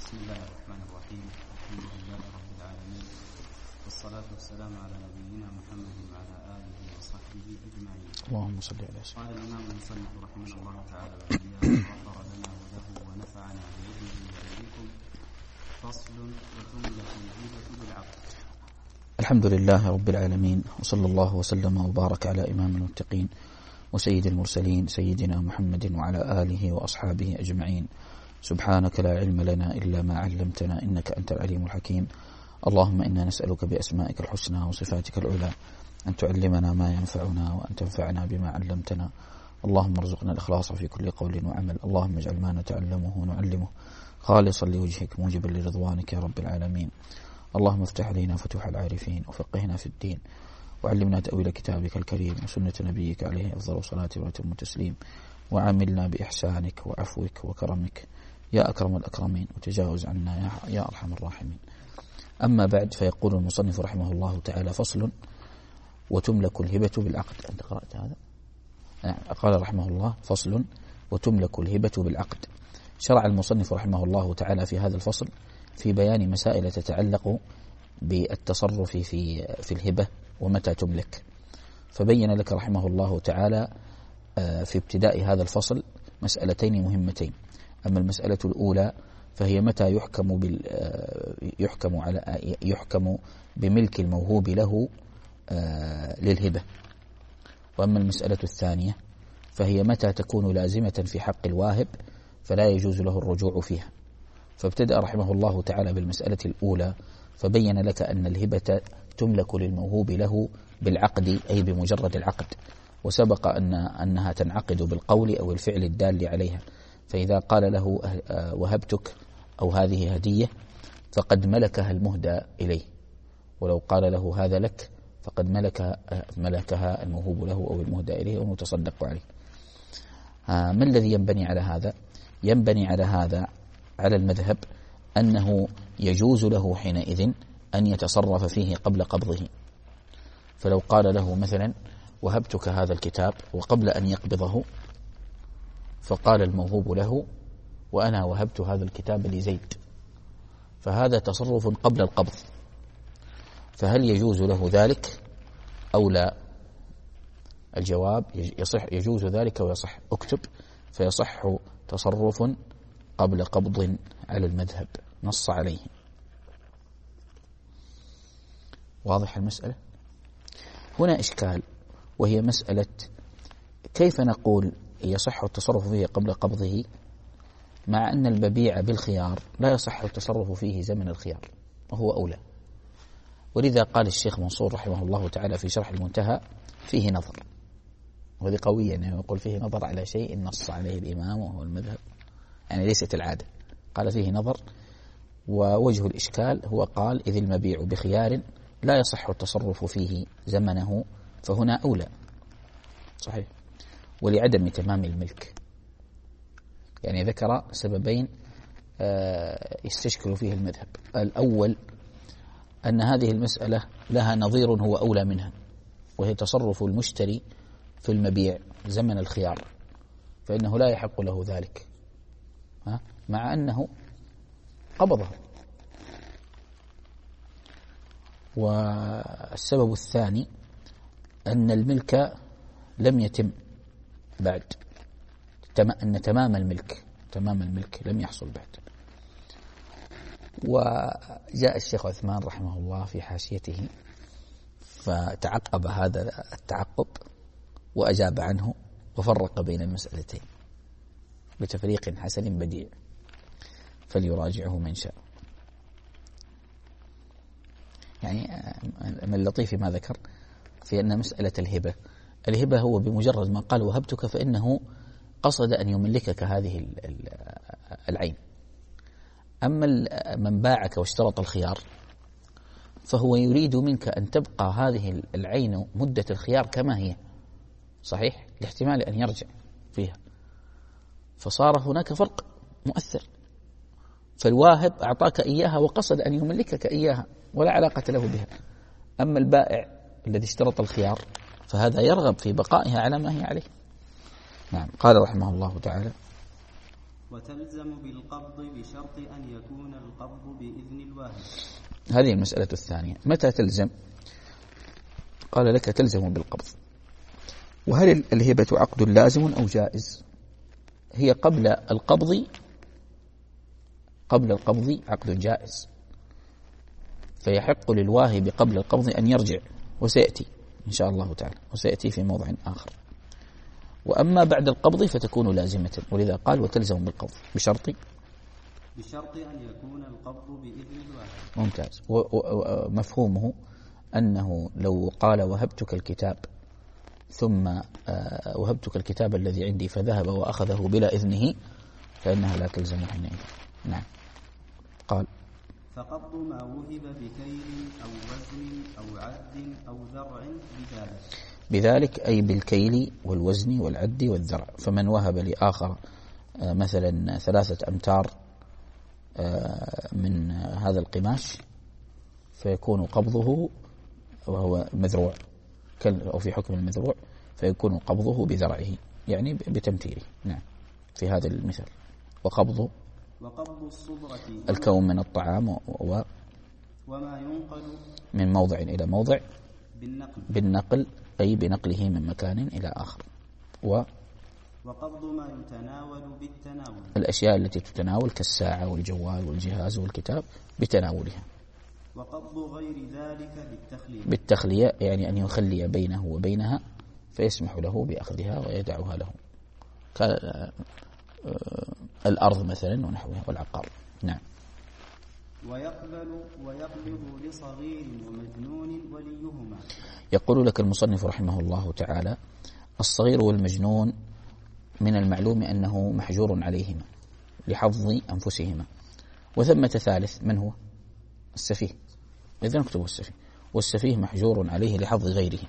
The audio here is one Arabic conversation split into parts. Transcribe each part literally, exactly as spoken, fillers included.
بسم الله الرحمن الرحيم. الحمد لله رب العالمين، والصلاة والسلام على نبينا محمد وعلى آله وصحبه أجمعين. اللهم صل على سيدنا. قال الإمام المصنف رحمه الله تعالى وإياه وغفر لنا وله ونفعنا بيده وإليكم. فصل وتملك الهبة بالعقد. الحمد لله رب العالمين، وصلى الله وسلم وبارك على إمام المتقين وسيد المرسلين سيدنا محمد وعلى آله وأصحابه أجمعين. سبحانك لا علم لنا إلا ما علمتنا إنك أنت العليم الحكيم. اللهم إنا نسألك بأسمائك الحسنى وصفاتك العلى أن تعلمنا ما ينفعنا وأن تنفعنا بما علمتنا. اللهم ارزقنا الإخلاص في كل قول وعمل. اللهم اجعل ما نتعلمه ونعلمه خالصا لوجهك موجبا لرضوانك يا رب العالمين. اللهم افتح علينا فتوح العارفين وفقهنا في الدين، وعلمنا تأويل كتابك الكريم وسنة نبيك عليه أفضل صلاة وأتم تسليم، وعاملنا بإحسانك وعفوك وكرمك يا أكرم الأكرمين، وتجاوز عنا يا أرحم الراحمين. أما بعد، فيقول المصنف رحمه الله تعالى: فصل وتملك الهبة بالعقد. أنت قرأت هذا؟ قال رحمه الله: فصل وتملك الهبة بالعقد. شرع المصنف رحمه الله تعالى في هذا الفصل في بيان مسائل تتعلق بالتصرف في في الهبة ومتى تملك. فبين لك رحمه الله تعالى في ابتداء هذا الفصل مسألتين مهمتين. أما المسألة الأولى فهي متى يحكم بال يحكم على يحكم بملك الموهوب له للهبة. وأما المسألة الثانية فهي متى تكون لازمة في حق الواهب فلا يجوز له الرجوع فيها. فابتدأ رحمه الله تعالى بالمسألة الأولى، فبين لك أن الهبة تملك للموهوب له بالعقد، أي بمجرد العقد، وسبق أن أنها تنعقد بالقول أو الفعل الدال عليها. فإذا قال له وهبتك أو هذه هدية فقد ملكها المهدى إليه، ولو قال له هذا لك فقد ملك ملكها الموهوب له أو المهدى إليه والمتصدق عليه. ما الذي ينبني على هذا؟ ينبني على هذا على المذهب أنه يجوز له حينئذ أن يتصرف فيه قبل قبضه. فلو قال له مثلا وهبتك هذا الكتاب، وقبل أن يقبضه فقال الموهوب له وأنا وهبت هذا الكتاب لزيد، فهذا تصرف قبل القبض، فهل يجوز له ذلك أو لا؟ الجواب يصح، يجوز ذلك ويصح. اكتب: فيصح تصرف قبل قبض على المذهب، نص عليه. واضح المسألة؟ هنا إشكال، وهي مسألة كيف نقول يصح التصرف فيه قبل قبضه، مع أن المبيع بالخيار لا يصح التصرف فيه زمن الخيار وهو أولى. ولذا قال الشيخ منصور رحمه الله تعالى في شرح المنتهى: فيه نظر. وهذه قوية، يعني يقول فيه نظر على شيء نص عليه الإمام وهو المذهب، يعني ليست العادة. قال فيه نظر، ووجه الإشكال هو قال: إذ المبيع بخيار لا يصح التصرف فيه زمنه، فهنا أولى. صحيح. ولعدم تمام الملك، يعني ذكر سببين يستشكل فيه المذهب. الأول أن هذه المسألة لها نظير هو أولى منها، وهي تصرف المشتري في المبيع زمن الخيار، فإنه لا يحق له ذلك مع أنه قبضه. والسبب الثاني أن الملك لم يتم بعد، أن تمام الملك تمام الملك لم يحصل بعد. وجاء الشيخ عثمان رحمه الله في حاشيته فتعقب هذا التعقب وأجاب عنه وفرق بين المسألتين بتفريق حسن بديع، فليراجعه من شاء. يعني من اللطيف ما ذكر في أن مسألة الهبة الهبة هو بمجرد ما قال وهبتك فإنه قصد أن يملكك هذه العين. أما من باعك واشترط الخيار فهو يريد منك أن تبقى هذه العين مدة الخيار كما هي، صحيح، لاحتمال أن يرجع فيها، فصار هناك فرق مؤثر. فالواهب أعطاك إياها وقصد أن يملكك إياها ولا علاقة له بها. أما البائع الذي اشترط الخيار فهذا يرغب في بقائها على ما هي عليه. نعم. قال رحمه الله تعالى: وتلزم بالقبض بشرط أن يكون القبض بإذن الواهب. هذه المسألة الثانية. متى تلزم؟ قال لك تلزم بالقبض. وهل الهبة عقد لازم أو جائز؟ هي قبل القبض قبل القبض عقد جائز، فيحق للواهب قبل القبض أن يرجع، وسيأتي إن شاء الله تعالى، وسيأتي في موضع آخر. وأما بعد القبض فتكون لازمة، ولذا قال وتلزم بالقبض بشرط بشرط أن يكون القبض بإذن الواهب. ممتاز. ومفهومه أنه لو قال وهبتك الكتاب ثم وهبتك الكتاب الذي عندي فذهب وأخذه بلا إذنه فإنها لا تلزم حينئذ. نعم. قال فقبض ما وهب بكيل أو وزن أو عد أو ذرع بذلك بذلك أي بالكيل والوزن والعد والذرع. فمن وهب لآخر مثلا ثلاثة أمتار من هذا القماش فيكون قبضه وهو مذروع أو في حكم المذروع، فيكون قبضه بذرعه يعني بتمثيله. نعم في هذا المثال. وقبضه وقبض الصبغة الكون من الطعام و وما ينقل من موضع إلى موضع بالنقل بالنقل أي بنقله من مكان إلى آخر. و وقبض ما يتناول بالتناول الأشياء التي تتناول كالساعة والجوال والجهاز والكتاب بتناولها. وقبض غير ذلك بالتخلية بالتخلية يعني أن يخلي بينه وبينها فيسمح له بأخذها ويدعها له كالأرض مثلا ونحوها والعقار. نعم. ويقبل ويقبض لصغير ومجنون وليهما. يقول لك المصنف رحمه الله تعالى الصغير والمجنون من المعلوم أنه محجور عليهما لحظ أنفسهما. وثمة ثالث من هو؟ السفيه. إذن اكتبوا السفيه. والسفيه محجور عليه لحظ غيره.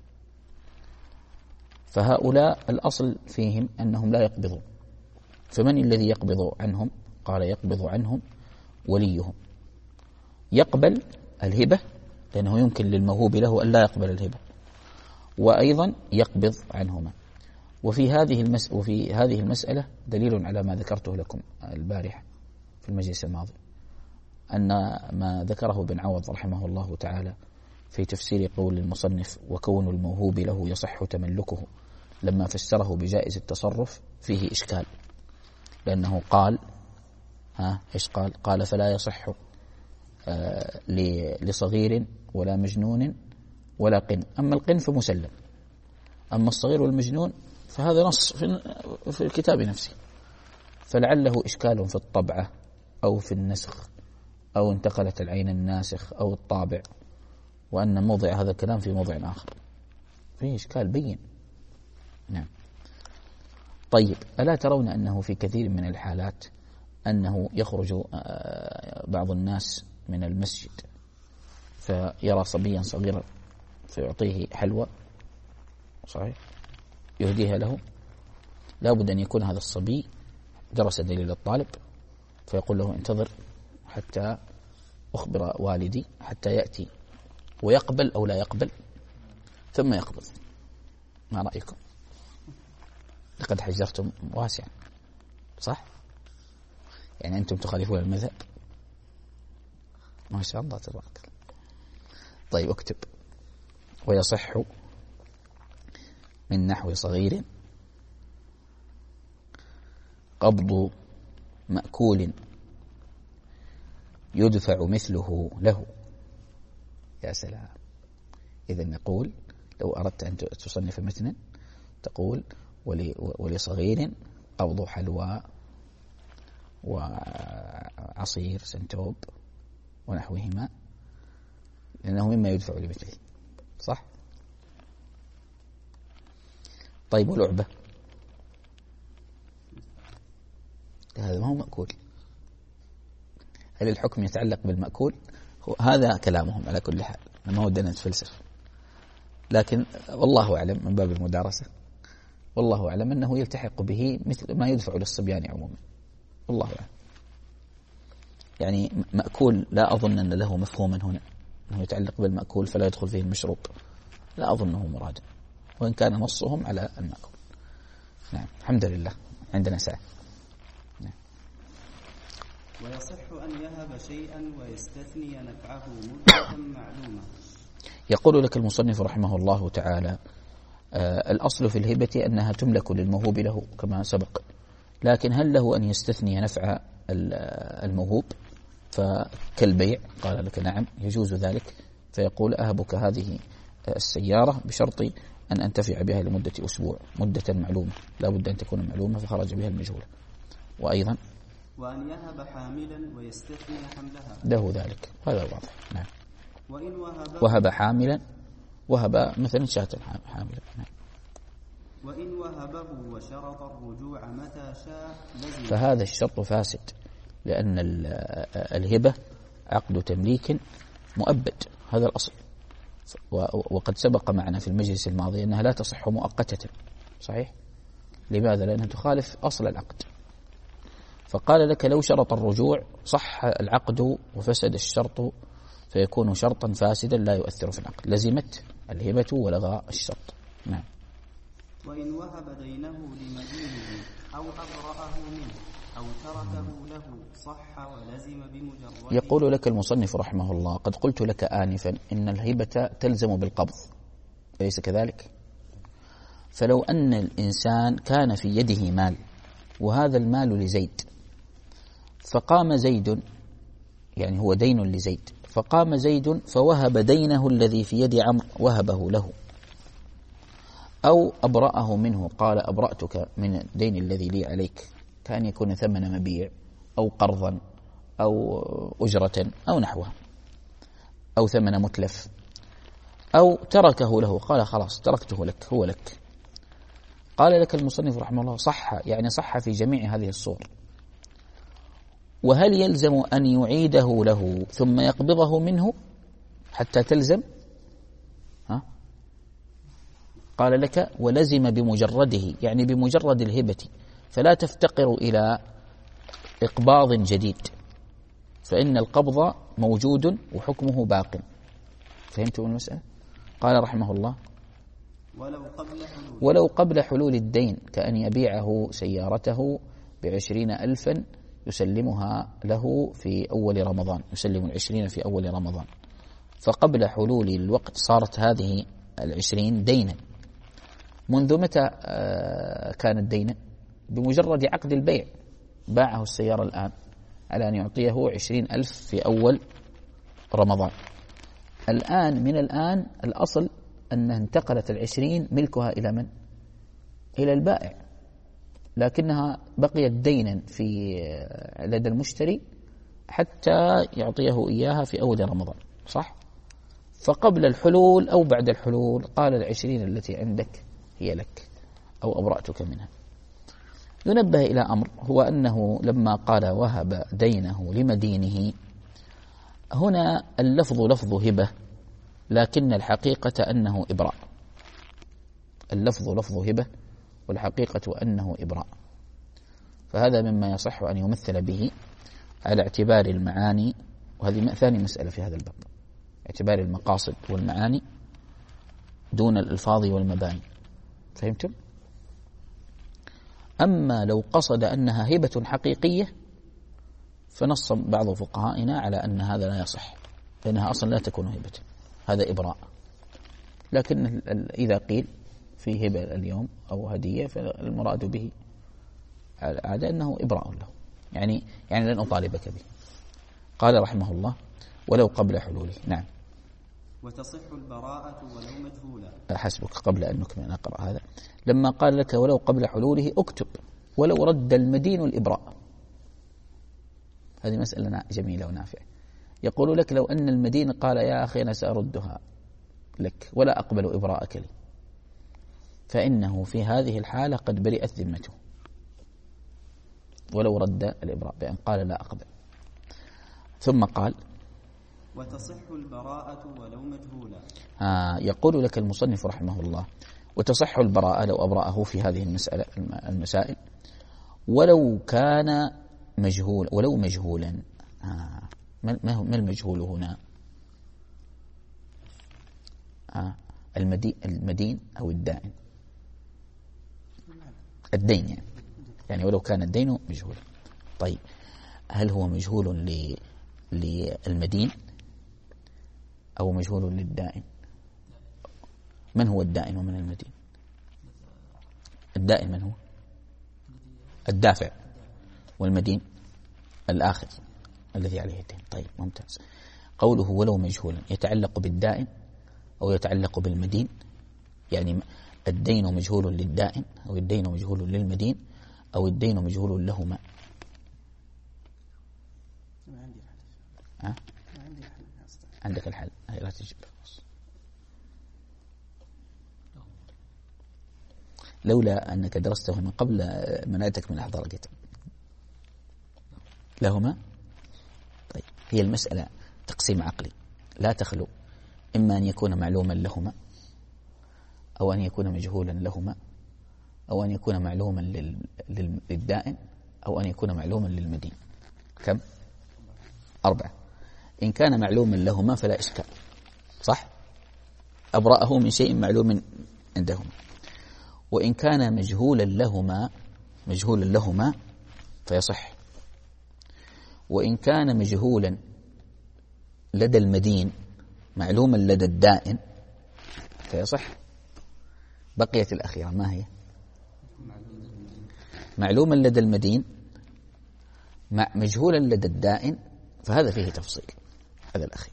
فهؤلاء الأصل فيهم أنهم لا يقبضون. فمن الذي يقبض عنهم؟ قال يقبض عنهم وليهم. يقبل الهبة لأنه يمكن للموهوب له أن لا يقبل الهبة، وأيضا يقبض عنهما. وفي هذه المس... وفي هذه المسألة دليل على ما ذكرته لكم البارحة في المجلس الماضي، أن ما ذكره ابن عوض رحمه الله تعالى في تفسير قول المصنف وكون الموهوب له يصح تملكه لما فسره بجائز التصرف فيه إشكال، لأنه قال ها إيش قال؟ قال فلا يصح آه لصغير ولا مجنون ولا قن. أما القن فمسلم، أما الصغير والمجنون فهذا نص في الكتاب نفسه، فلعله إشكال في الطبعة أو في النسخ أو انتقلت العين الناسخ أو الطابع، وأن موضع هذا الكلام في موضع آخر فيه إشكال بين. نعم. طيب ألا ترون أنه في كثير من الحالات أنه يخرج بعض الناس من المسجد فيرى صبيا صغيرا فيعطيه حلوى صحيح يهديها له؟ لا بد أن يكون هذا الصبي درس دليل الطالب فيقول له انتظر حتى أخبر والدي حتى يأتي ويقبل أو لا يقبل ثم يقبل. ما رأيكم؟ لقد حجرتم واسعا صح؟ يعني أنتم تخالفون المذهب. ما شاء الله تبارك الله. طيب اكتب ويصح من نحو صغير قبض مأكول يدفع مثله له. يا سلام. إذن نقول لو أردت أن تصنف متنا تقول ولصغير قبض حلوى وعصير سنتوب ونحوهما لأنه مما يدفع لمثله صح؟ طيب ولعبة هذا ما هو مأكول. هل الحكم يتعلق بالمأكول؟ هذا كلامهم على كل حال، ما هو دنا نتفلسف، لكن والله أعلم من باب المدارسة والله أعلم أنه يلتحق به مثل ما يدفع للصبيان عموما والله أعلم. يعني مأكول لا أظن أن له مفهوما هنا أنه يتعلق بالمأكول فلا يدخل فيه المشروب، لا أظنه مرادا، وإن كان نصهم على المأكول. نعم الحمد لله عندنا ساعة. نعم. ويصح أن يهب شيئا ويستثني نفعه مدة معلومة. يقول لك المصنف رحمه الله تعالى آه الأصل في الهبة أنها تملك للموهوب له كما سبق، لكن هل له أن يستثني نفع الموهوب فكالبيع؟ قال لك نعم يجوز ذلك، فيقول أهبك هذه السيارة بشرط أن أنتفع بها لمدة أسبوع، مدة معلومة لا بد أن تكون معلومة، فخرج بها المجهول. وأيضا وأن يهب حاملا ويستثني حملها له ذلك، هذا واضح. نعم. وإن وهب وهب حاملا، وهب مثلا شاة حاملا. نعم. وإن وهبه وشرط الرجوع متى شاء لزم. فهذا الشرط فاسد، لأن الهبة عقد تمليك مؤبد، هذا الأصل، وقد سبق معنا في المجلس الماضي أنها لا تصح مؤقتة. صحيح؟ لماذا؟ لأنها تخالف أصل العقد. فقال لك لو شرط الرجوع صح العقد وفسد الشرط، فيكون شرطا فاسدا لا يؤثر في العقد، لزمت الهبة ولغى الشرط. نعم. وإن وهب دينه لمدينه أو أبرأه منه أو تركه له صح ولزم بمجرد. يقول لك المصنف رحمه الله قد قلت لك آنفا إن الهبة تلزم بالقبض، أليس كذلك؟ فلو أن الإنسان كان في يده مال وهذا المال لزيد، فقام زيد، يعني هو دين لزيد، فقام زيد فوهب دينه الذي في يد عمرو وهبه له، أو أبرأه منه، قال أبرأتك من الدين الذي لي عليك، كان يكون ثمن مبيع أو قرضا أو أجرة أو نحوها، أو ثمن متلف، أو تركه له، قال خلاص تركته لك هو لك. قال لك المصنف رحمه الله صح، يعني صح في جميع هذه الصور. وهل يلزم أن يعيده له ثم يقبضه منه حتى تلزم؟ ها؟ قال لك ولزم بمجرده، يعني بمجرد الهبة، فلا تفتقر إلى إقباض جديد، فإن القبض موجود وحكمه باق. فهمتم المسألة؟ قال رحمه الله ولو قبل حلول, ولو قبل حلول الدين، كأن يبيعه سيارته بعشرين ألفا يسلمها له في أول رمضان، يسلم العشرين في أول رمضان، فقبل حلول الوقت صارت هذه العشرين دينا. منذ متى كانت دينا؟ بمجرد عقد البيع، باعه السيارة الآن على أن يعطيه عشرين ألف في أول رمضان. الآن من الآن الأصل أنها انتقلت العشرين ملكها إلى من؟ إلى البائع، لكنها بقيت دينا في لدى المشتري حتى يعطيه إياها في أول رمضان. صح؟ فقبل الحلول أو بعد الحلول قال العشرين التي عندك هي لك أو أبرأتك منها. ينبه إلى أمر، هو أنه لما قال وهب دينه لمدينه، هنا اللفظ لفظ هبة، لكن الحقيقة أنه إبراء. اللفظ لفظ هبة والحقيقة أنه إبراء، فهذا مما يصح أن يمثل به على اعتبار المعاني، وهذه ثاني مسألة في هذا الباب، اعتبار المقاصد والمعاني دون الألفاظ والمباني. فهمتم؟ أما لو قصد أنها هبة حقيقية فنص بعض فقهائنا على أن هذا لا يصح، لأنها أصلا لا تكون هبة، هذا إبراء. لكن إذا قيل في هبة اليوم أو هدية فالمراد به عادة أنه إبراء له، يعني يعني لن أطالبك به. قال رحمه الله ولو قبل حلوله. نعم. وتصح البراءة ولو مجهولا. حسبك قبل أن نكمل نقرأ هذا. لما قال لك ولو قبل حلوله اكتب ولو رد المدين الإبراء. هذه مسألة جميلة ونافعة. يقول لك لو أن المدين قال يا أخي أنا سأردها لك ولا أقبل إبراءك لي، فإنه في هذه الحالة قد برئت ذمته، ولو رد الإبراء بأن قال لا أقبل. ثم قال وتصح البراءة ولو مجهولا. آه يقول لك المصنف رحمه الله وتصح البراءة لو أبرأه في هذه المسألة المسائل ولو كان مجهول، ولو مجهولا. آه ما ما المجهول هنا؟ آه المدين المدين أو الدائن؟ الدين يعني. يعني ولو كان الدين مجهولا. طيب هل هو مجهول للمدين أو مجهول للدائن؟ من هو الدائن ومن المدين؟ الدائن من هو؟ الدافع. والمدين الآخذ الذي عليه الدين. طيب ممتاز. قوله ولو مجهولا يتعلق بالدائن أو يتعلق بالمدين؟ يعني الدين مجهول للدائن أو الدين مجهول للمدين أو الدين مجهول لهما؟ ما عندي حل. أه؟ ما عندي حل. عندك الحل. هاي لا تجيب. لولا أنك درسته من قبل منعتك من إحضار الكتاب. لهما. طيب هي المسألة تقسيم عقلي لا تخلو إما أن يكون معلوما لهما أو أن يكون مجهولا لهما أو أن يكون معلوما للدائن أو أن يكون معلوما للمدين. كم؟ أربعة. إن كان معلوما لهما فلا إشكال، صح؟ أبرأه من شيء معلوم عندهما. وإن كان مجهولا لهما مجهولا لهما فيصح. وإن كان مجهولا لدى المدين معلوما لدى الدائن فيصح. بقيت الأخيرة ما هي؟ معلوما لدى المدين مع مجهولا لدى الدائن، فهذا فيه تفصيل. هذا الأخير.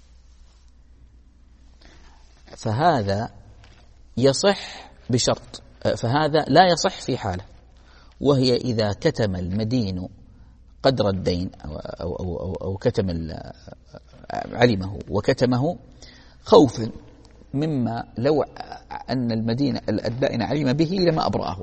فهذا يصح بشرط، فهذا لا يصح في حالة، وهي إذا كتم المدين قدر الدين أو, أو, أو, أو, أو كتم علمه وكتمه خوفا مما لو أن المدين الدائن علم به لما أبرأه.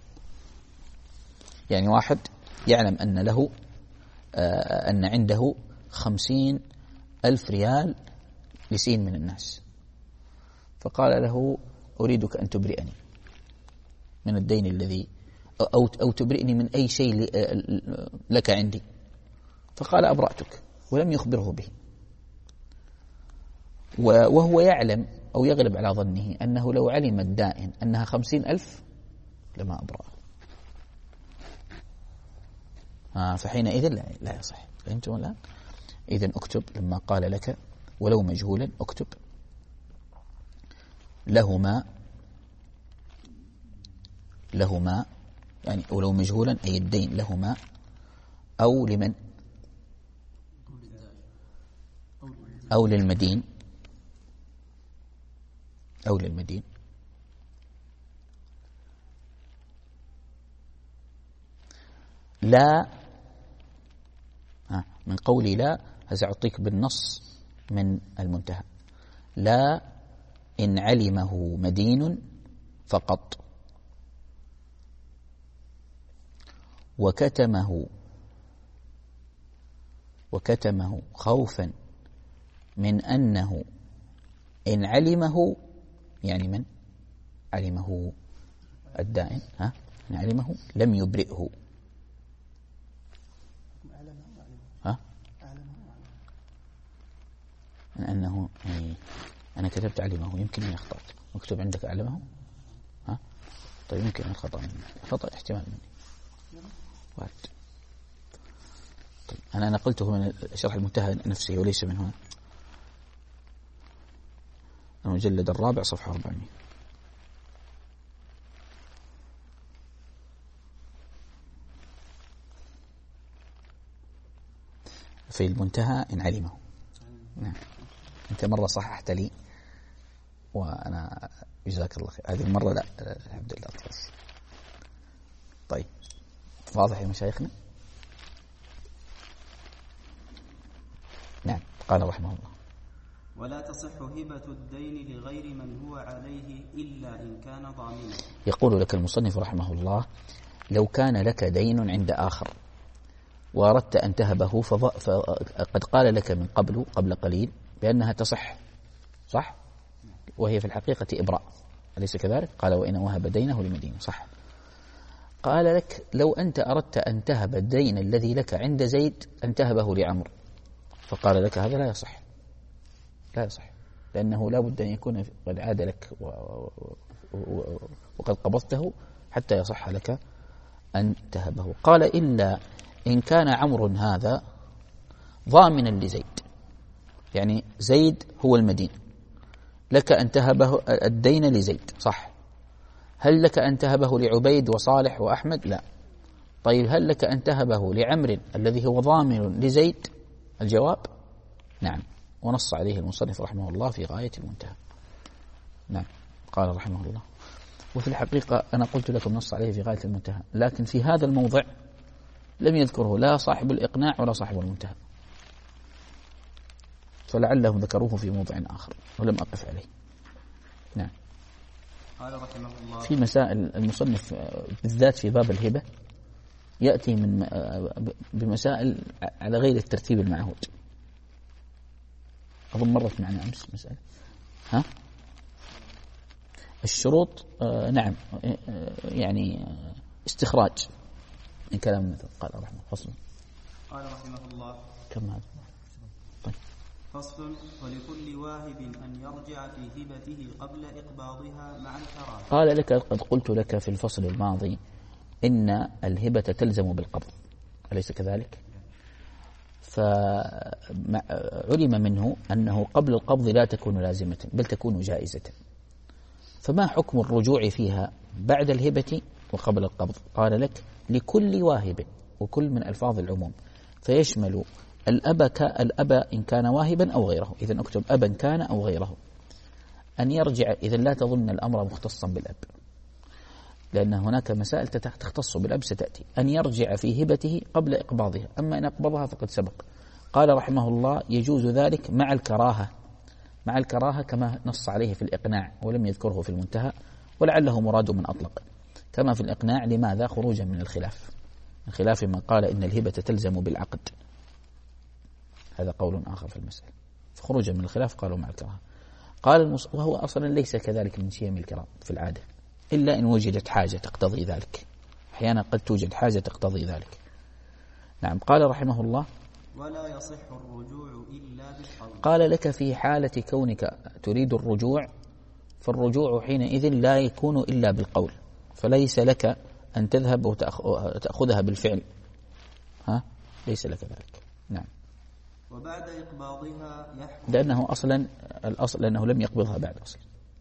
يعني واحد يعلم أن له أن عنده خمسين ألف ريال لسين من الناس، فقال له أريدك أن تبرئني من الدين الذي أو أو تبرئني من أي شيء لك عندي، فقال أبرأتك ولم يخبره به، وهو يعلم أو يغلب على ظنه أنه لو علم الدائن أنها خمسين ألف لما أبرأه. آه فحينئذ لا, لا يصح. فهمتم الآن؟ إذن اكتب لما قال لك ولو مجهولا اكتب لهما لهما يعني ولو مجهولا أي الدين لهما أو لمن أو للمدين أو للمدين لا. من قولي لا سأعطيك بالنص من المنتهى. لا إن علمه مدين فقط وكتمه وكتمه خوفا من أنه إن علمه، يعني من علمه الدائن، ها إن علمه لم يبرئه. ها من أنه يعني أنا كتبت علمه، يمكن أن يخطأ. مكتوب عندك علمه؟ ها طيب يمكن أن خطأ مني، خطأ احتمال مني وارد. طيب أنا نقلته من شرح المنتهى نفسه وليس من هنا. المجلد الرابع صفحة أربعمائة. في المنتهى إن علمه. نعم أنت مرة صححت لي وأنا جزاك الله خير، هذه المرة لا الحمد لله خلاص. طيب واضح يا مشايخنا؟ نعم. قال رحمه الله ولا تصح هبة الدين لغير من هو عليه إلا إن كان ضامنا. يقول لك المصنف رحمه الله لو كان لك دين عند آخر وأردت أن تهبه فقد قال لك من قبل قبل قليل بأنها تصح، صح؟ وهي في الحقيقة إبراء، أليس كذلك؟ قال وإن وهب دينه لمدين، صح؟ قال لك لو أنت أردت أن تهب الدين الذي لك عند زيد أن تهبه لعمر، فقال لك هذا لا يصح، لا يصح، لأنه لا بد أن يكون قد عاد لك وقد قبضته حتى يصح لك أن تهبه. قال إلا إن كان عمرو هذا ضامنا لزيد، يعني زيد هو المدين، لك أن تهبه الدين لزيد، صح؟ هل لك أن تهبه لعبيد وصالح وأحمد؟ لا. طيب هل لك أن تهبه لعمر الذي هو ضامن لزيد؟ الجواب نعم، ونص عليه المصنف رحمه الله في غاية المنتهى. نعم، قال رحمه الله. وفي الحقيقة أنا قلت لكم نص عليه في غاية المنتهى، لكن في هذا الموضع لم يذكره لا صاحب الإقناع ولا صاحب المنتهى، فلعلهم ذكروه في موضع آخر ولم أقف عليه. نعم. قال رحمه الله في مسائل المصنف بالذات في باب الهبة يأتي من بمسائل على غير الترتيب المعهود. أظن مرت معنا أمس مسألة ها الشروط. آه نعم، آه يعني استخراج من كلام المثل. قال رحمه الله فصل. قال رحمه الله كم هذا؟ طيب. فصل. ولكل واهب أن يرجع في هبته قبل إقباضها مع الكراهة. قال لك قد قلت لك في الفصل الماضي إن الهبة تلزم بالقبض، أليس كذلك؟ فعلم منه أنه قبل القبض لا تكون لازمة بل تكون جائزة، فما حكم الرجوع فيها بعد الهبة وقبل القبض؟ قال لك لكل واهب، وكل من ألفاظ العموم فيشمل الأب كالأب إن كان واهبا أو غيره، إذن أكتب أبا كان أو غيره، أن يرجع. إذن لا تظن الأمر مختصا بالأب، لأن هناك مسائل تختص بالأب ستأتي. أن يرجع في هبته قبل إقباضها، أما إن أقبضها فقد سبق. قال رحمه الله يجوز ذلك مع الكراهة، مع الكراهة كما نص عليه في الإقناع ولم يذكره في المنتهى، ولعله مراد من أطلق كما في الإقناع. لماذا؟ خروجا من الخلاف، من خلاف من قال إن الهبة تلزم بالعقد، هذا قول آخر في المسألة، فخروجا من الخلاف قالوا مع الكراهة. قال المص... وهو أصلا ليس كذلك من شيم الكرام في العادة، إلا إن وجدت حاجة تقتضي ذلك، أحيانا قد توجد حاجة تقتضي ذلك. نعم. قال رحمه الله ولا يصح الرجوع إلا بالقول. قال لك في حالة كونك تريد الرجوع، فالرجوع حينئذ لا يكون إلا بالقول، فليس لك أن تذهب وتأخذها بالفعل، ها؟ ليس لك ذلك. نعم. وبعد إقباضها يحكم، لأنه أصلا الأصل لأنه لم يقبضها بعد أصلا.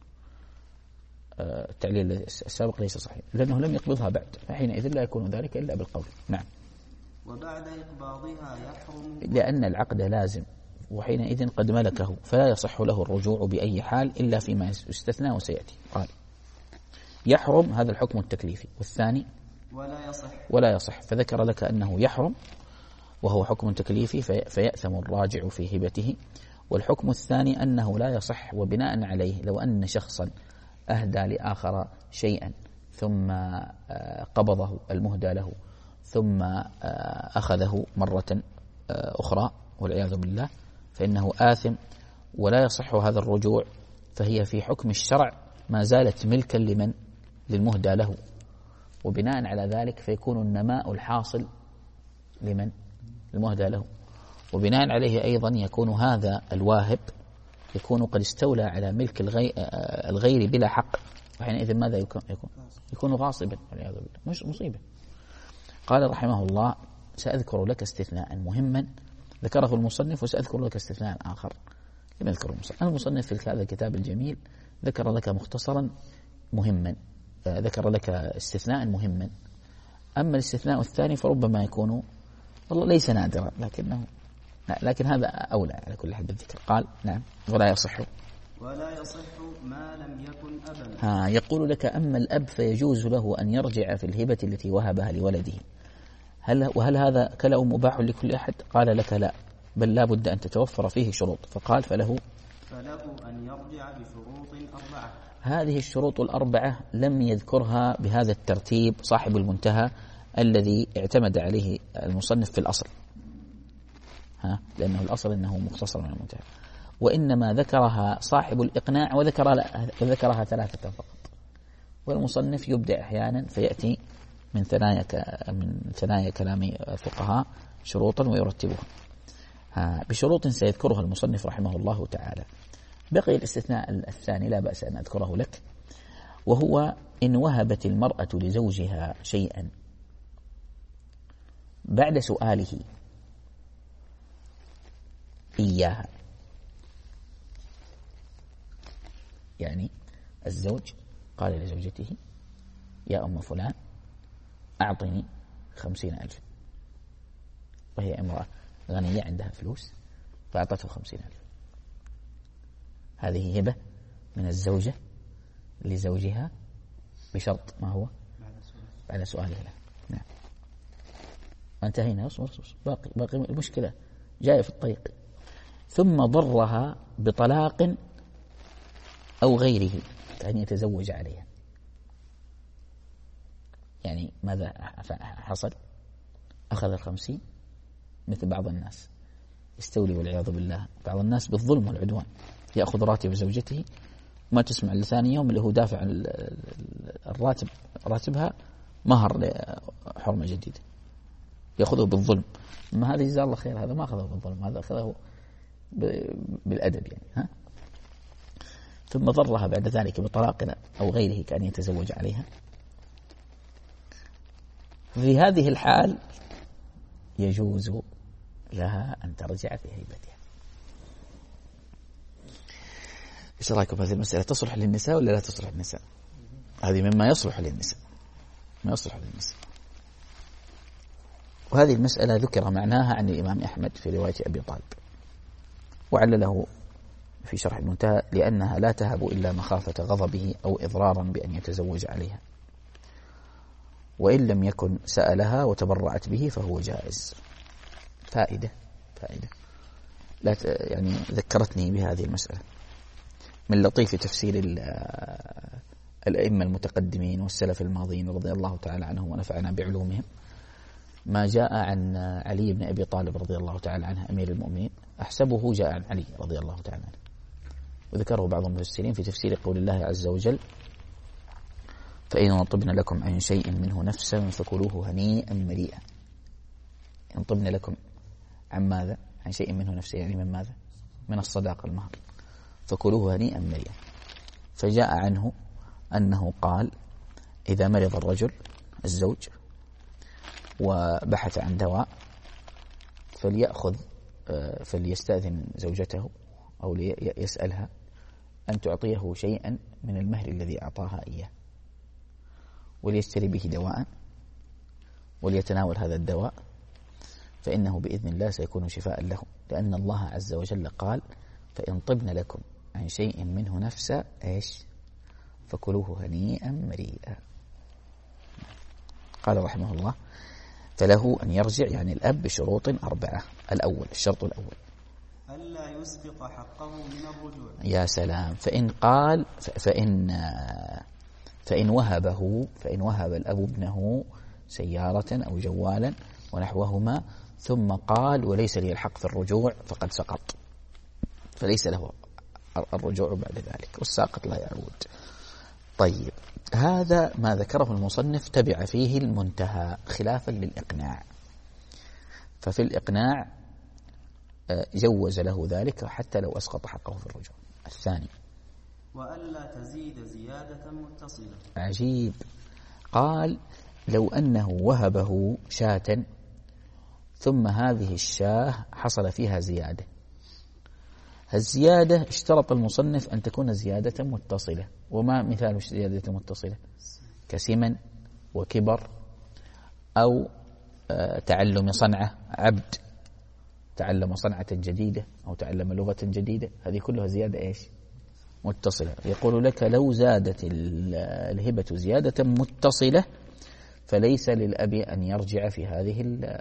التعليل السابق ليس صحيح، لأنه لم يقبضها بعد، فحينئذ لا يكون ذلك إلا بالقول. نعم. وبعد إقباضها يحرم، لأن العقد لازم، وحينئذ قد ملكه، فلا يصح له الرجوع بأي حال إلا فيما يستثنى وسيأتي. قال يحرم، هذا الحكم التكليفي. والثاني ولا يصح، ولا يصح، فذكر لك أنه يحرم وهو حكم تكليفي فيأثم الراجع في هبته. والحكم الثاني أنه لا يصح، وبناء عليه لو أن شخصا أهدى لآخر شيئا ثم قبضه المهدى له ثم أخذه مرة أخرى والعياذ بالله، فإنه آثم ولا يصح هذا الرجوع، فهي في حكم الشرع ما زالت ملكا لمن؟ للمهدى له، وبناء على ذلك فيكون النماء الحاصل لمن؟ المهدى له، وبناء عليه أيضا يكون هذا الواهب يكون قد استولى على ملك الغير بلا حق، وحينئذ ماذا يكون؟ يكون, يكون غاصبا والعياذ بالله، مش مصيبة. قال رحمه الله سأذكر لك استثناء مهما ذكره المصنف، وسأذكر لك استثناء آخر لم يذكره المصنف. المصنف في هذا الكتاب الجميل ذكر لك مختصرا مهما، ذكر لك استثناء مهما، أما الاستثناء الثاني فربما يكون والله ليس نادرا، لكنه لكن هذا أولى على كل حال بالذكر. قال نعم ولا يصح، ولا يصح ما لم يكن أبا. ها يقول لك أما الأب فيجوز له أن يرجع في الهبة التي وهبها لولده. هل وهل هذا كلام مباح لكل أحد؟ قال لك لا، بل لا بد أن تتوفر فيه شروط، فقال فله فله أن يرجع بشروط أربعة. هذه الشروط الأربعة لم يذكرها بهذا الترتيب صاحب المنتهى الذي اعتمد عليه المصنف في الأصل، ها لأنه الأصل أنه مختصر من المنتهى، وإنما ذكرها صاحب الإقناع وذكر وذكرها ثلاثة فقط، والمصنف يبدأ أحيانا فيأتي من ثنايا من ثنايا كلام الفقهاء شروطا ويرتبها بشروط سيذكرها المصنف رحمه الله تعالى. بقي الاستثناء الثاني لا بأس أن أذكره لك، وهو إن وهبت المرأة لزوجها شيئا بعد سؤاله إياها. يعني الزوج قال لزوجته يا أم فلان أعطني خمسين ألف، وهي امرأة غنية عندها فلوس فأعطته خمسين ألف. هذه هبة من الزوجة لزوجها بشرط ما هو بعد سؤالها له. نعم. انتهينا. اصبر اصبر باقي باقي المشكلة جاية في الطريق. ثم ضرها بطلاق أو غيره كأن يتزوج عليها. يعني ماذا حصل؟ أخذ الخمسين مثل بعض الناس يستولي والعياذ بالله بعض الناس بالظلم والعدوان، يأخذ راتب زوجته ما تسمع لثاني يوم اللي هو دافع الراتب راتبها مهر لحرمة جديدة، يأخذه بالظلم. ما هذا جزاه الله خير، هذا ما أخذه بالظلم، هذا أخذه بالأدب يعني. ها؟ ثم ضرها بعد ذلك بطلاق أو غيره كأن يتزوج عليها. في هذه الحال يجوز لها أن ترجع في هيبتها. إيش رأيكم هذه المسألة؟ تصلح للنساء ولا لا تصلح للنساء؟ هذه مما يصلح للنساء، ما يصلح للنساء. وهذه المسألة ذكر معناها عن الإمام أحمد في رواية أبي طالب، وعلله في شرح المنتهى لأنها لا تهب إلا مخافة غضبه أو إضرارا بأن يتزوج عليها، وإن لم يكن سألها وتبرعت به فهو جائز. فائدة فائدة لا يعني ذكرتني بهذه المسألة من لطيف تفسير الأئمة المتقدمين والسلف الماضين رضي الله تعالى عنهم ونفعنا بعلومهم. ما جاء عن علي بن أبي طالب رضي الله تعالى عنه أمير المؤمنين، أحسبه جاء عن علي رضي الله تعالى عنه، وذكره بعض المفسرين في تفسير قول الله عز وجل فإن طبن لكم عن شيء منه نفسا فكلوه هنيئا مريئا. إن طبن لكم عن ماذا؟ عن شيء منه نفسا، يعني من ماذا؟ من الصداقة المهر، فكلوه هنيئا مريئا. فجاء عنه أنه قال إذا مرض الرجل الزوج وبحث عن دواء فليأخذ فليستأذن زوجته أو يسألها أن تعطيه شيئا من المهر الذي أعطاها إياه، وليشتري به دواء وليتناول هذا الدواء، فإنه بإذن الله سيكون شفاء له، لأن الله عز وجل قال فإن طبن لكم عن شيء منه نفسا إيش فكلوه هنيئا مريئا. قال رحمه الله فله أن يرجع يعني الأب بشروط أربعة. الأول الشرط الأول ألا يسقط حقه من الرجوع. يا سلام. فإن قال فإن فإن وهبه فإن وهب الأب ابنه سيارة أو جوالا ونحوهما ثم قال وليس لي الحق في الرجوع فقد سقط، فليس له الرجوع بعد ذلك، والساقط لا يعود. طيب هذا ما ذكره المصنف تبع فيه المنتهى خلافا للإقناع، ففي الإقناع جوز له ذلك حتى لو أسقط حقه في الرجوع. الثاني وألا تزيد زيادة متصلة. عجيب. قال لو أنه وهبه شاة ثم هذه الشاة حصل فيها زيادة، الزيادة اشترط المصنف أن تكون زيادة متصلة. وما مثال زيادة متصلة؟ كسمن وكبر أو تعلم صنعة، عبد تعلم صنعة جديدة أو تعلم لغة جديدة، هذه كلها زيادة إيش؟ متصلة. يقول لك لو زادت الهبة زيادة متصلة فليس للأب أن يرجع في هذه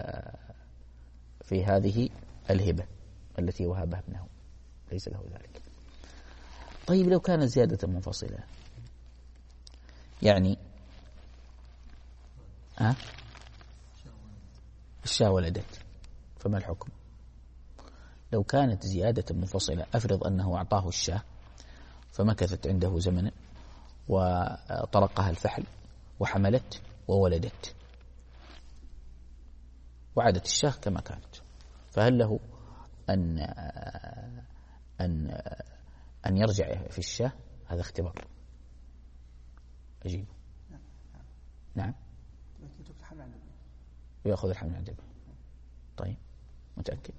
في هذه الهبة التي وهبها ابنه، ليس له ذلك. طيب لو كانت زيادة منفصلة يعني ها الشاة ولدت، فما الحكم؟ لو كانت زيادة منفصلة، أفرض أنه أعطاه الشاة فمكثت عنده زمنا وطرقها الفحل وحملت وولدت وعادت الشاة كما كانت، فهل له أن أن أن يرجع في الشاة؟ هذا اختبار. أجيب نعم. ويأخذ الحمل عند ابنه. طيب متأكد؟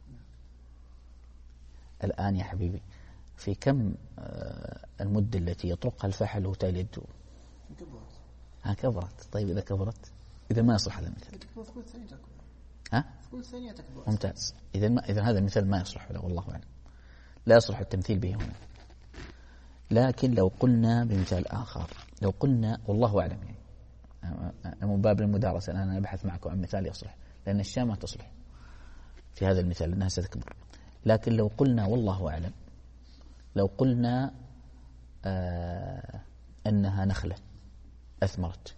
الآن يا حبيبي في كم المدة التي يطرقها الفحل وتلد؟ كبرت. ها كبرت. طيب إذا كبرت إذا ما يصلح هذا المثال. تكبر ثانية تكبر. ها؟ تقول ثانية تكبر. ممتاز. إذا ما إذا هذا المثال ما يصلح له والله أعلم. لا يصلح التمثيل به هنا. لكن لو قلنا بمثال آخر، لو قلنا والله أعلم يعني من باب المدارسة أنا أبحث معكم عن مثال يصلح، لأن الشاة ما تصلح في هذا المثال لأنها ستكبر. لكن لو قلنا والله أعلم، لو قلنا آه أنها نخلة أثمرت،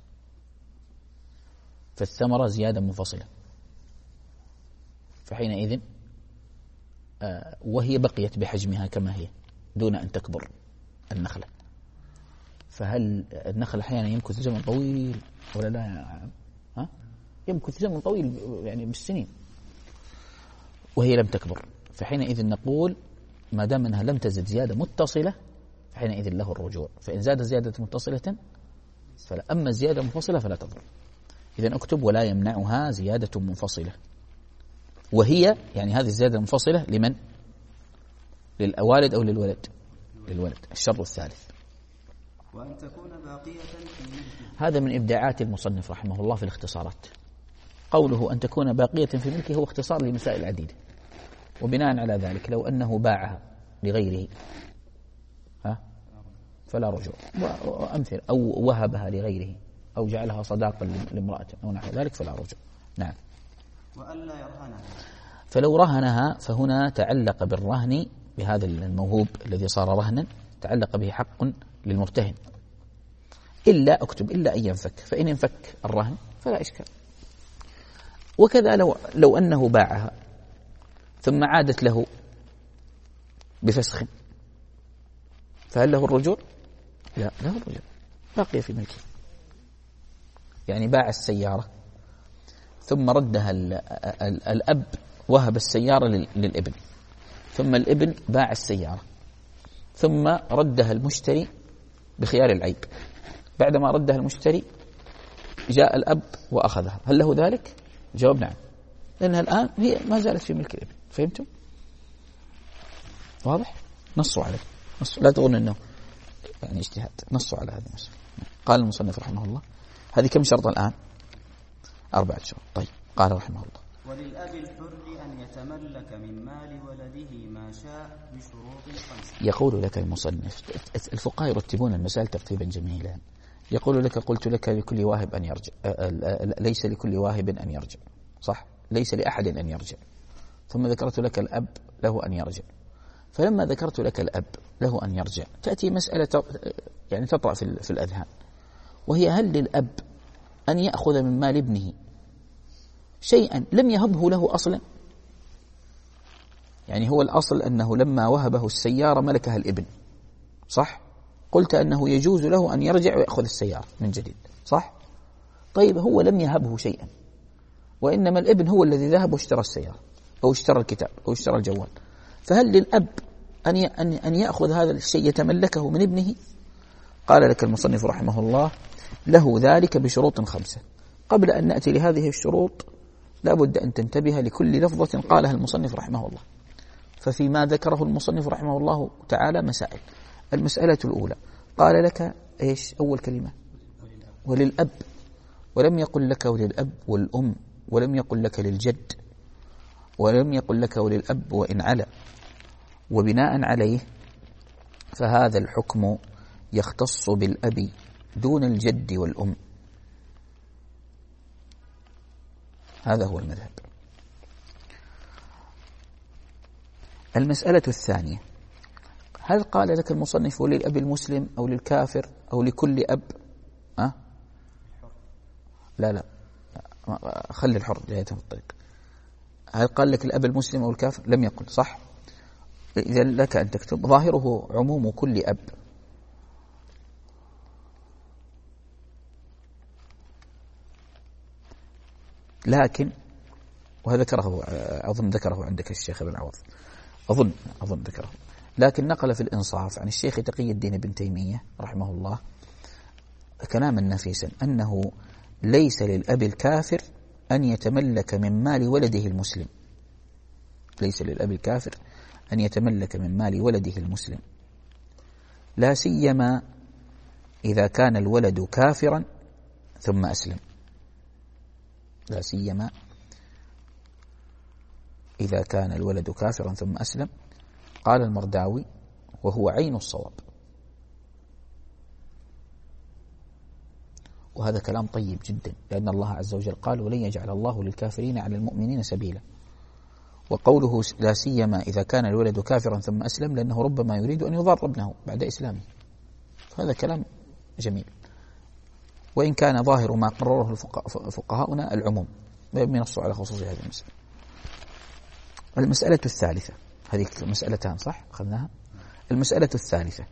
فالثمرة زيادة منفصلة، فحينئذ آه وهي بقيت بحجمها كما هي دون أن تكبر النخلة، فهل النخل أحيانا يمكث زمن طويل ولا لا يا عم؟ ها؟ يمكث زمن طويل يعني بالسنين وهي لم تكبر، فحينئذ نقول ما دام أنها لم تزد زيادة متصلة فحينئذ له الرجوع، فإن زاد زيادة متصلة فلا، أما الزيادة منفصلة فلا تضر. إذن أكتب ولا يمنعها زيادة منفصلة، وهي يعني هذه الزيادة المنفصلة لمن؟ للوالد أو للولد؟ للولد. الشرط الثالث وأن تكون باقية في ملكه. هذا من إبداعات المصنف رحمه الله في الاختصارات. قوله أن تكون باقية في ملكه هو اختصار لمسائل عديدة، وبناء على ذلك لو أنه باعها لغيره ها فلا رجوع، وأمثل أو وهبها لغيره أو جعلها صداقا لامرأة أو نحو ذلك فلا رجوع. نعم. وألا يرهنها، فلو رهنها فهنا تعلق بالرهن بهذا الموهوب الذي صار رهنا تعلق به حق للمرتهن، إلا أكتب إلا أن ينفك، فإن ينفك الرهن فلا إشكال. وكذا لو لو أنه باعها ثم عادت له بفسخ فهل له الرجوع؟ لا، له الرجوع، باقي في ملكه. يعني باع السيارة ثم ردها الأب، وهب السيارة للابن، ثم الابن باع السيارة ثم ردها المشتري بخيار العيب، بعدما ردها المشتري جاء الأب وأخذها، هل له ذلك؟ جواب نعم، لأنها الآن هي ما زالت في ملك الابن. فهمتم؟ واضح؟ نصوا عليه، نصوا. لا تظن أنه يعني اجتهاد، نصوا على هذه المسألة. قال المصنف رحمه الله هذه كم شرط الآن؟ أربعة شروط. طيب قال رحمه الله وللأب الحر أن يتملك من مال ولده ما شاء بشروط خمسة. يقول لك المصنف الفقهاء يرتبون المسائل ترتيبا جميلا. يقول لك قلت لك لكل واهب أن يرجع، ليس لكل واهب أن يرجع، صح؟ ليس لأحد أن يرجع. ثم ذكرت لك الأب له أن يرجع، فلما ذكرت لك الأب له أن يرجع تأتي مسألة يعني تطرأ في الأذهان، وهي هل للأب أن يأخذ من مال ابنه شيئا لم يهبه له أصلا؟ يعني هو الأصل أنه لما وهبه السيارة ملكها الابن، صح؟ قلت أنه يجوز له أن يرجع ويأخذ السيارة من جديد، صح؟ طيب هو لم يهبه شيئا، وإنما الابن هو الذي ذهب واشترى السيارة أو اشترى الكتاب أو اشترى الجوال، فهل للأب أن أن يأخذ هذا الشيء يتملكه من ابنه؟ قال لك المصنف رحمه الله له ذلك بشروط خمسة. قبل أن نأتي لهذه الشروط لا بد أن تنتبه لكل لفظة قالها المصنف رحمه الله. ففيما ذكره المصنف رحمه الله تعالى مسائل. المسألة الأولى قال لك إيش أول كلمة؟ وللأب، ولم يقل لك وللأب والأم، ولم يقل لك للجد، ولم يقل لك وللأب وإن علا، وبناء عليه فهذا الحكم يختص بالأب دون الجد والأم. هذا هو المذهب. المسألة الثانية هل قال لك المصنف وللأب المسلم أو للكافر أو لكل أب؟ أه؟ لا لا خلي الحر جاية في الطريق. هل قال لك الأب المسلم أو الكافر؟ لم يقل، صح؟ إذا لك أن تكتب ظاهره عموم كل أب، لكن وهذا ذكره أظن ذكره عندك الشيخ ابن عوض، أظن أظن ذكره، لكن نقل في الإنصاف عن الشيخ تقي الدين بن تيمية رحمه الله كلاما نفيسا أنه ليس للأب الكافر أن يتملك من مال ولده المسلم، ليس للأب الكافر أن يتملك من مال ولده المسلم، لا سيما إذا كان الولد كافرا ثم أسلم، لا سيما إذا كان الولد كافرا ثم أسلم. قال المرداوي وهو عين الصواب، وهذا كلام طيب جدا، لأن الله عز وجل قال ولن يجعل الله للكافرين على المؤمنين سبيلا. وقوله لا سيما إذا كان الولد كافرا ثم أسلم، لأنه ربما يريد أن يضار ابنه بعد إسلامه، هذا كلام جميل، وإن كان ظاهر ما قرره فقهاؤنا العموم وينص على خصوص هذه المسألة. المسألة الثالثة، هذه مسألتان صح أخذناها. المسألة الثالثة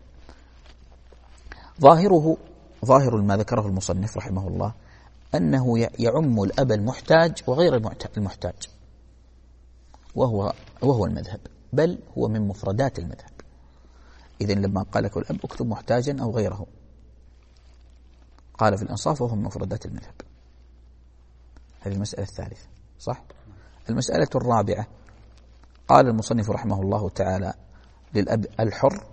ظاهره ظاهر ما ذكره المصنف رحمه الله أنه يعم الأب المحتاج وغير المحتاج، وهو وهو المذهب، بل هو من مفردات المذهب. إذن لما قال لك الأب اكتب محتاجا أو غيره، قال في الإنصاف وهو من مفردات المذهب. هذه المسألة الثالثة صح. المسألة الرابعة قال المصنف رحمه الله تعالى للأب الحر،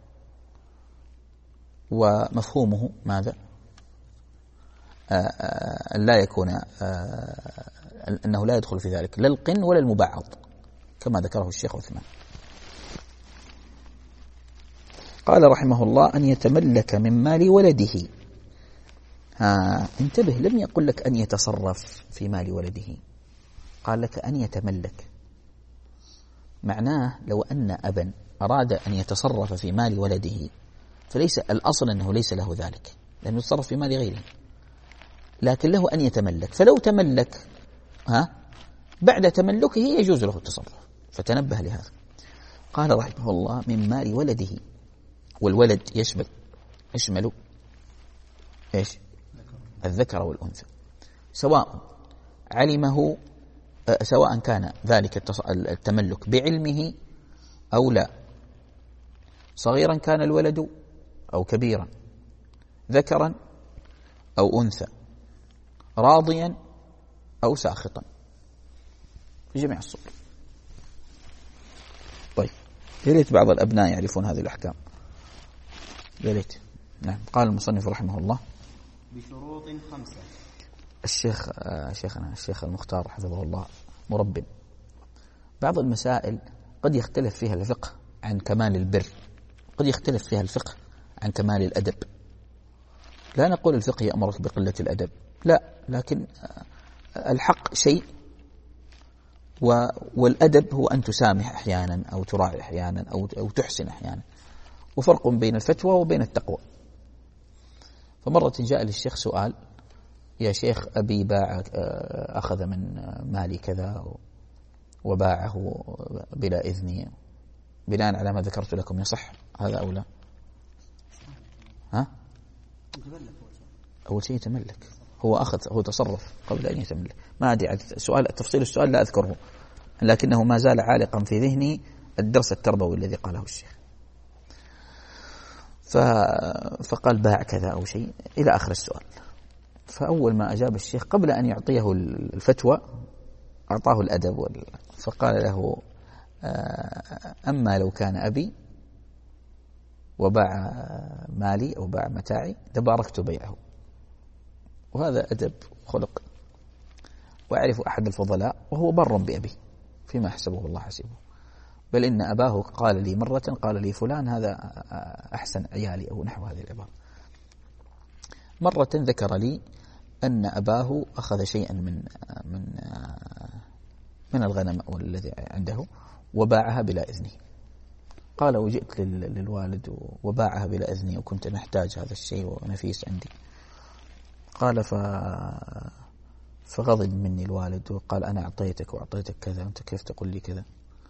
ومفهومه ماذا؟ أن لا يكون أنه لا يدخل في ذلك لا القن ولا المبعض كما ذكره الشيخ عثمان. قال رحمه الله أن يتملك من مال ولده. ها انتبه، لم يقل لك أن يتصرف في مال ولده، قال لك أن يتملك. معناه لو أن أبا أراد أن يتصرف في مال ولده فليس الأصل أنه ليس له ذلك، لأنه يتصرف في مال غيره، لكن له أن يتملك. فلو تملك ها بعد تملكه يجوز له التصرف، فتنبه لهذا. قال رحمه الله من مال ولده، والولد يشمل يشمل ايش؟ الذكر والأنثى، سواء علمه سواء كان ذلك التملك بعلمه أو لا، صغيرا كان الولد أو كبيرا، ذكرا أو أنثى، راضيا أو ساخطا، في جميع الصور. طيب يا ريت بعض الأبناء يعرفون هذه الأحكام، يا ريت. نعم. قال المصنف رحمه الله بشروط خمسة. الشيخ شيخنا الشيخ المختار حفظه الله مرب. بعض المسائل قد يختلف فيها الفقه عن كمال البر، قد يختلف فيها الفقه عن كمال الأدب. لا نقول الفقه يأمرك بقلة الأدب، لا، لكن الحق شيء، والأدب هو أن تسامح أحيانا أو تراعي أحيانا أو أو تحسن أحيانا، وفرق بين الفتوى وبين التقوى. فمرة جاء للشيخ سؤال: يا شيخ أبي باع أخذ من مالي كذا وباعه بلا إذني، بناء على ما ذكرت لكم يصح هذا أو لا؟ ها؟ أول شيء يتملك، هو أخذ، هو تصرف قبل أن يتملك. ما أدري سؤال تفصيل السؤال لا أذكره، لكنه ما زال عالقا في ذهني الدرس التربوي الذي قاله الشيخ. فقال باع كذا أو شيء إلى آخر السؤال. فأول ما أجاب الشيخ قبل أن يعطيه الفتوى أعطاه الأدب وال... فقال له: أما لو كان أبي وباع مالي أو باع متاعي لباركت بيعه. وهذا أدب خلق. وأعرف أحد الفضلاء وهو بر بأبيه فيما حسبه الله حسبه، بل إن أباه قال لي مرة، قال لي فلان هذا أحسن عيالي أو نحو هذه العبارة. مرة ذكر لي أن أباه أخذ شيئا من من من الغنم أو الذي عنده وباعها بلا إذنه. قال: وجئت للوالد وباعها بلا إذني وكنت محتاج هذا الشيء ونفيس عندي. قال ف فغضب مني الوالد وقال: أنا أعطيتك وأعطيتك كذا وأنت كيف تقول لي كذا؟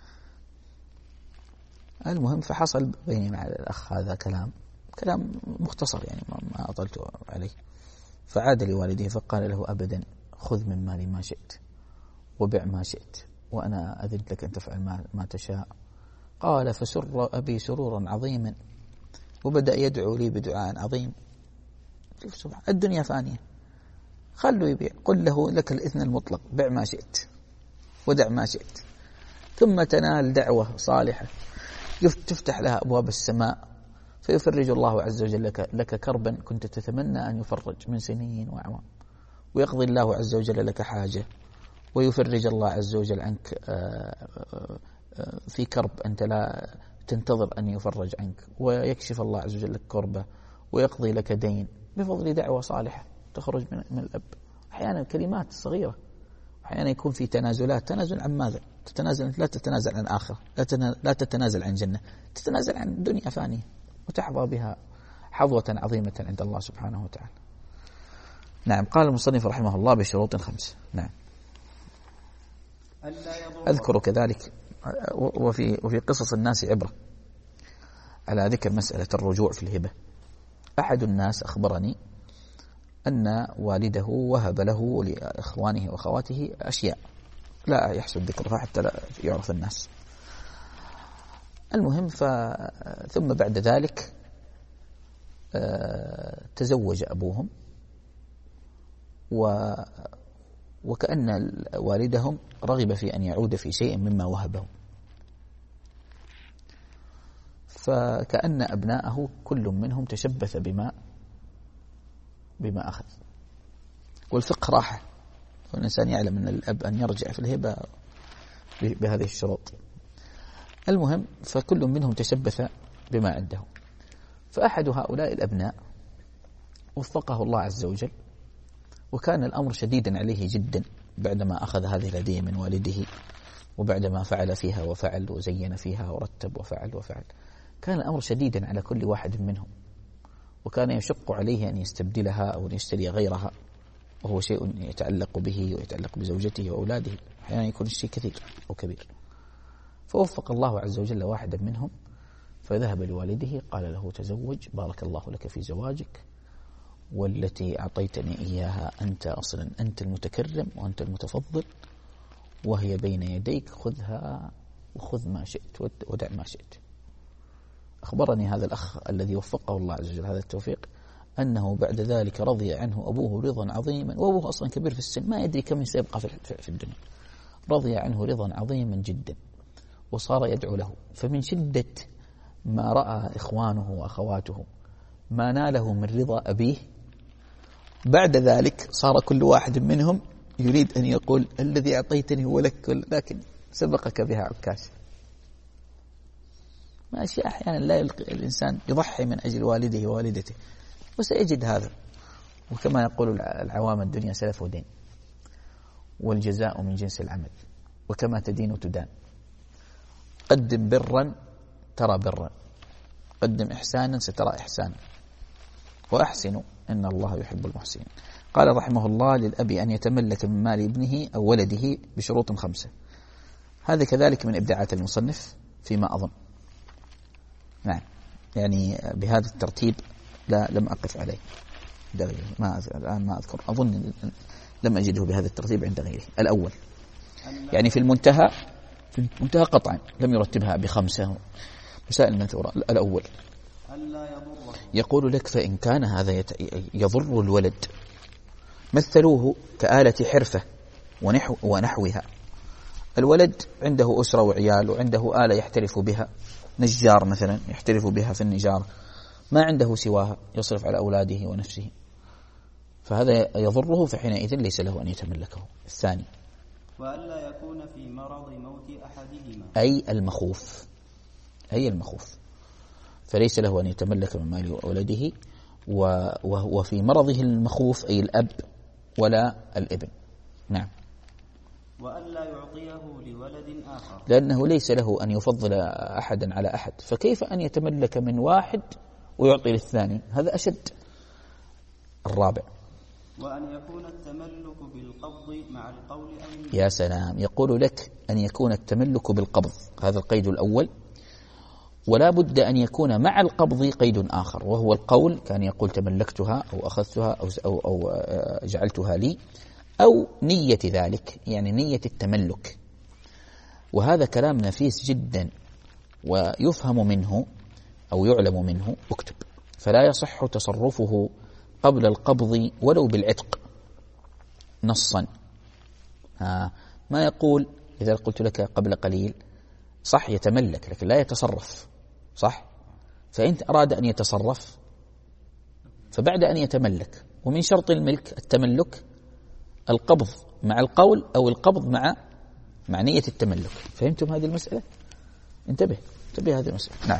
المهم فحصل بيني مع الأخ هذا كلام كلام مختصر يعني ما أطلت عليه. فعاد لوالده فقال له: أبدا، خذ من مالي ما شئت وبع ما شئت وأنا أذن لك أن تفعل ما, ما تشاء. قال: فسر أبي سرورا عظيما وبدأ يدعو لي بدعاء عظيم. الدنيا فانية، خلوا يبيع، قل له لك الإذن المطلق، بع ما شئت ودع ما شئت. ثم تنال دعوة صالحة تفتح لها أبواب السماء، فيفرج الله عز وجل لك, لك كربا كنت تتمنى أن يفرج من سنين وأعوام، ويقضي الله عز وجل لك حاجة، ويفرج الله عز وجل عنك في كرب أنت لا تنتظر أن يفرج عنك، ويكشف الله عز وجل لك كربة، ويقضي لك دين بفضل دعوة صالحة تخرج من الأب. أحيانا كلمات صغيرة، أحيانا يكون في تنازلات. تنازل عن ماذا؟ تتنازل، لا تتنازل عن آخرة، لا تتنازل عن جنة، تتنازل عن دنيا فانية وتحظى بها حظوة عظيمة عند الله سبحانه وتعالى. نعم. قال المصنف رحمه الله بشروط خمسة. نعم. أذكر كذلك وفي وفي قصص الناس عبرة على ذكر مسألة الرجوع في الهبة. أحد الناس أخبرني أن والده وهب له لإخوانه وأخواته أشياء لا يحسن ذكرها حتى لا يعرف الناس. المهم ف... ثم بعد ذلك تزوج أبوهم، و... وكأن والدهم رغب في أن يعود في شيء مما وهبه، فكأن أبناءه كل منهم تشبث بما بما أخذ. والفقه راحة، والإنسان يعلم أن الأب أن يرجع في الهبة بهذه الشروط. المهم فكل منهم تشبث بما عنده. فأحد هؤلاء الأبناء وفقه الله عز وجل، وكان الأمر شديدا عليه جدا بعدما أخذ هذه الهدية من والده، وبعدما فعل فيها وفعل وزين فيها ورتب وفعل وفعل، كان الأمر شديدا على كل واحد منهم، وكان يشق عليه أن يستبدلها أو أن يشتري غيرها، وهو شيء يتعلق به ويتعلق بزوجته وأولاده، أحيانا يكون الشيء كثير أو كبير. فوفق الله عز وجل واحدا منهم فذهب لوالده قال له تزوج، بارك الله لك في زواجك، والتي أعطيتني إياها أنت أصلا أنت المتكرم وأنت المتفضل، وهي بين يديك، خذها وخذ ما شئت ودع ما شئت. أخبرني هذا الأخ الذي وفقه الله عز وجل هذا التوفيق أنه بعد ذلك رضي عنه أبوه رضا عظيما، وأبوه أصلا كبير في السن ما يدري كم سيبقى في الدنيا، رضي عنه رضا عظيما جدا وصار يدعو له. فمن شدة ما رأى إخوانه وأخواته ما ناله من رضا أبيه، بعد ذلك صار كل واحد منهم يريد أن يقول الذي أعطيتني هو لك، لكن سبقك بها عكاش. ما أشياء أحيانا لا يلقي الإنسان يضحي من أجل والده ووالدته، وسيجد هذا. وكما يقول العوام الدنيا سلف ودين، والجزاء من جنس العمل، وكما تدين تدان. قدم برا ترى برا، قدم إحسانا سترى إحسانا، وأحسنوا إن الله يحب المحسنين. قال رحمه الله للأب أن يتملك من مال ابنه أو ولده بشروط خمسة. هذا كذلك من إبداعات المصنف فيما أظن. نعم، يعني بهذا الترتيب لا لم أقف عليه عند غيره، ما الآن ما أذكر، أظن لم أجده بهذا الترتيب عند غيره. الأول يعني في المنتهى، في المنتهى قطعا لم يرتبها بخمسة مسائل منثورة. الأول يقول لك فإن كان هذا يضر الولد مثلوه كآلة حرفة ونحو ونحوها. الولد عنده أسرة وعيال وعنده آلة يحترف بها، نجار مثلا يحترف بها في النجارة، ما عنده سواها يصرف على أولاده ونفسه، فهذا يضره، فحينئذ ليس له أن يتملكه. الثاني وألا يكون في مرض موت أحدهما، أي المخوف، أي المخوف، فليس له أن يتملك من مال ولده، وهو في مرضه المخوف أي الأب ولا الابن. نعم. وألا يعطيه لولد آخر، لأنه ليس له أن يفضل أحدا على أحد، فكيف أن يتملك من واحد ويعطي للثاني؟ هذا أشد. الرابع وأن يكون التملك بالقبض مع القول أو يا سلام، يقول لك أن يكون التملك بالقبض، هذا القيد الأول، ولا بد أن يكون مع القبض قيد آخر، وهو القول، كان يقول تملكتها أو أخذتها أو, أو, أو جعلتها لي، أو نية ذلك، يعني نية التملك. وهذا كلام نفيس جدا ويفهم منه أو يعلم منه، اكتب، فلا يصح تصرفه قبل القبض ولو بالعتق، نصا. ها ما يقول إذا قلت لك قبل قليل صح يتملك لكن لا يتصرف، صح؟ فأنت أراد أن يتصرف فبعد أن يتملك، ومن شرط الملك التملك القبض مع القول أو القبض مع مع نية التملك. فهمتم هذه المسألة؟ انتبه انتبه هذه المسألة. نعم.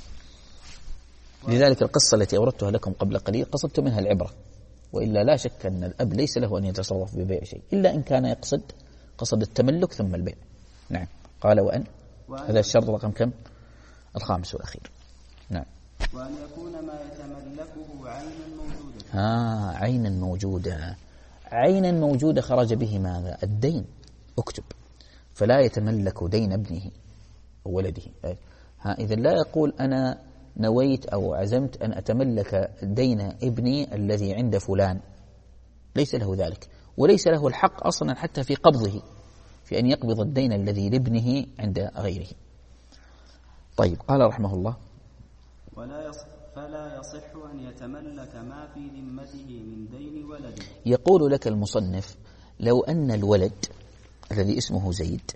لذلك القصة التي أوردتها لكم قبل قليل قصدت منها العبرة، وإلا لا شك أن الأب ليس له أن يتصرف ببيع شيء إلا إن كان يقصد قصد التملك ثم البيع. نعم. قال وأن هذا الشرط رقم كم؟ الخامس والأخير. نعم. وأن يكون ما يتملكه عينا موجودة. ها عينا موجودة. عينا موجودة خرج به ماذا؟ الدين. اكتب فلا يتملك دين ابنه أو ولده. ها إذا لا يقول أنا نويت أو عزمت أن أتملك دين ابني الذي عند فلان، ليس له ذلك، وليس له الحق أصلا حتى في قبضه، في أن يقبض الدين الذي لابنه عند غيره. طيب قال رحمه الله ولا يصح فلا يصح أن يتملك ما في ذمته من دين ولده. يقول لك المصنف لو أن الولد الذي اسمه زيد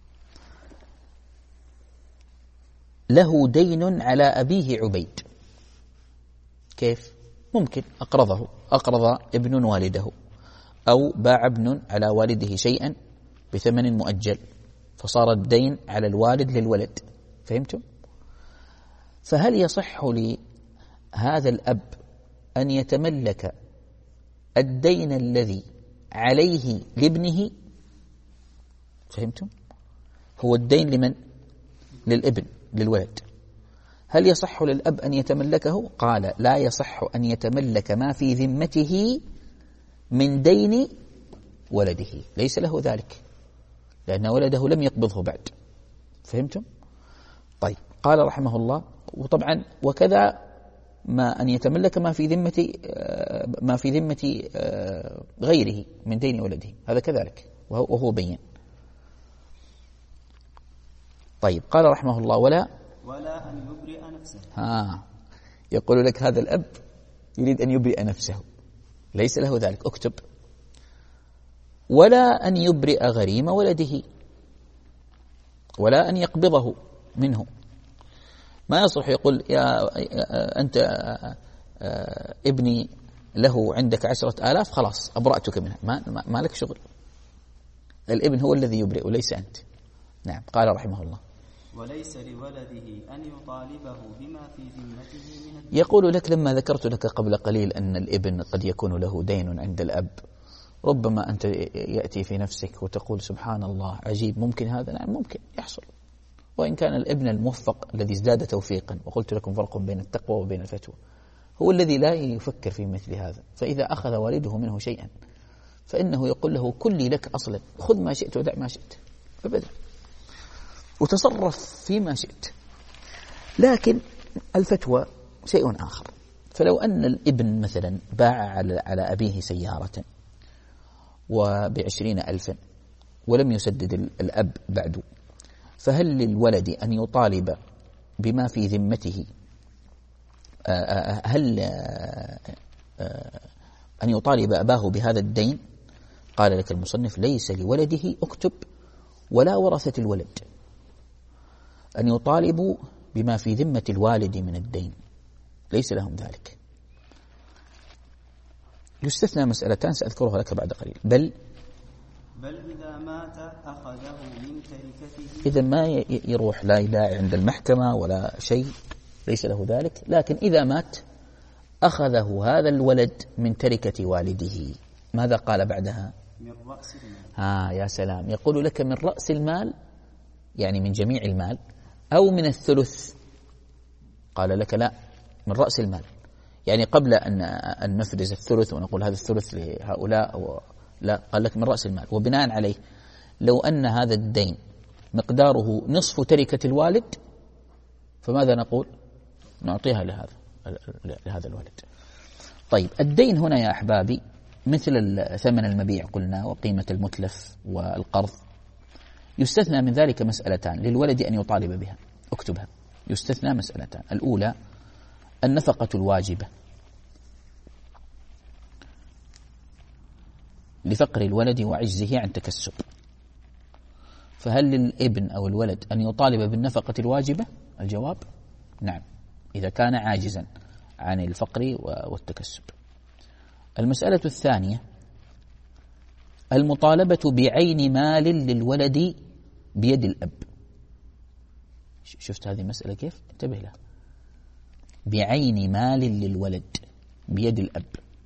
له دين على أبيه عبيد، كيف؟ ممكن أقرضه أقرض ابن والده، أو باع ابن على والده شيئا بثمن مؤجل فصار الدين على الوالد للولد. فهمتم؟ فهل يصح لهذا الأب أن يتملك الدين الذي عليه لابنه؟ فهمتم؟ هو الدين لمن؟ للابن للولد. هل يصح للأب أن يتملكه؟ قال لا يصح أن يتملك ما في ذمته من دين ولده، ليس له ذلك لأن ولده لم يقبضه بعد. فهمتم؟ طيب قال رحمه الله وطبعا وكذا ما أن يتملك ما في ذمة ما في ذمة غيره من دين ولده، هذا كذلك وهو بين. طيب قال رحمه الله ولا ولا أن يبرئ نفسه. ها يقول لك هذا الأب يريد أن يبرئ نفسه، ليس له ذلك. اكتب ولا أن يبرئ غريم ولده، ولا أن يقبضه منه. ما يصح يقول يا أنت ابني له عندك عشرة آلاف خلاص أبرأتك منها، ما, ما لك شغل. الابن هو الذي يبرئ وليس أنت. نعم. قال رحمه الله وليس لولده أن يطالبه بما في ذمته من الدين. يقول لك لما ذكرت لك قبل قليل أن الابن قد يكون له دين عند الأب، ربما أنت يأتي في نفسك وتقول سبحان الله عجيب، ممكن هذا؟ نعم ممكن يحصل، وإن كان الابن الموفق الذي ازداد توفيقا، وقلت لكم فرق بين التقوى وبين الفتوى، هو الذي لا يفكر في مثل هذا. فإذا أخذ والده منه شيئا فإنه يقول له كلي لك أصلا، خذ ما شئت ودع ما شئت أبدا، وتصرف فيما شئت. لكن الفتوى شيء آخر. فلو أن الابن مثلا باع على, على أبيه سيارة وبعشرين ألفا ولم يسدد الأب بعد، فهل للولد أن يطالب بما في ذمته؟ هل أن يطالب أباه بهذا الدين؟ قال لك المصنف ليس لولده، اكتب ولا ورثة الولد أن يطالبوا بما في ذمة الوالد من الدين، ليس لهم ذلك. يستثنى مسألتان سأذكرها لك بعد قليل. بل بل إذا مات أخذه من تركته. إذا ما يروح لا داعي عند المحكمة ولا شيء، ليس له ذلك. لكن إذا مات أخذه هذا الولد من تركة والده. ماذا قال بعدها؟ من رأس المال. ها يا سلام. يقول لك من رأس المال، يعني من جميع المال، أو من الثلث. قال لك لا، من رأس المال، يعني قبل أن أن نفرز الثلث ونقول هذا الثلث لهؤلاء أو لا، قال لك من رأس المال. وبناء عليه لو أن هذا الدين مقداره نصف تركة الوالد فماذا نقول؟ نعطيها لهذا لهذا الولد. طيب الدين هنا يا أحبابي مثل ثمن المبيع قلنا وقيمة المتلف والقرض. يستثنى من ذلك مسألتان للولد أن يطالب بها، اكتبها. يستثنى مسألتان. الأولى النفقة الواجبة لفقر الولد وعجزه عن تكسب. فهل للابن أو الولد أن يطالب بالنفقة الواجبة؟ الجواب نعم، إذا كان عاجزا عن الفقر والتكسب. المسألة الثانية المطالبة بعين مال للولد بيد الأب. شفت هذه المسألة كيف؟ انتبه لها. بعين مال للولد بيد الأب،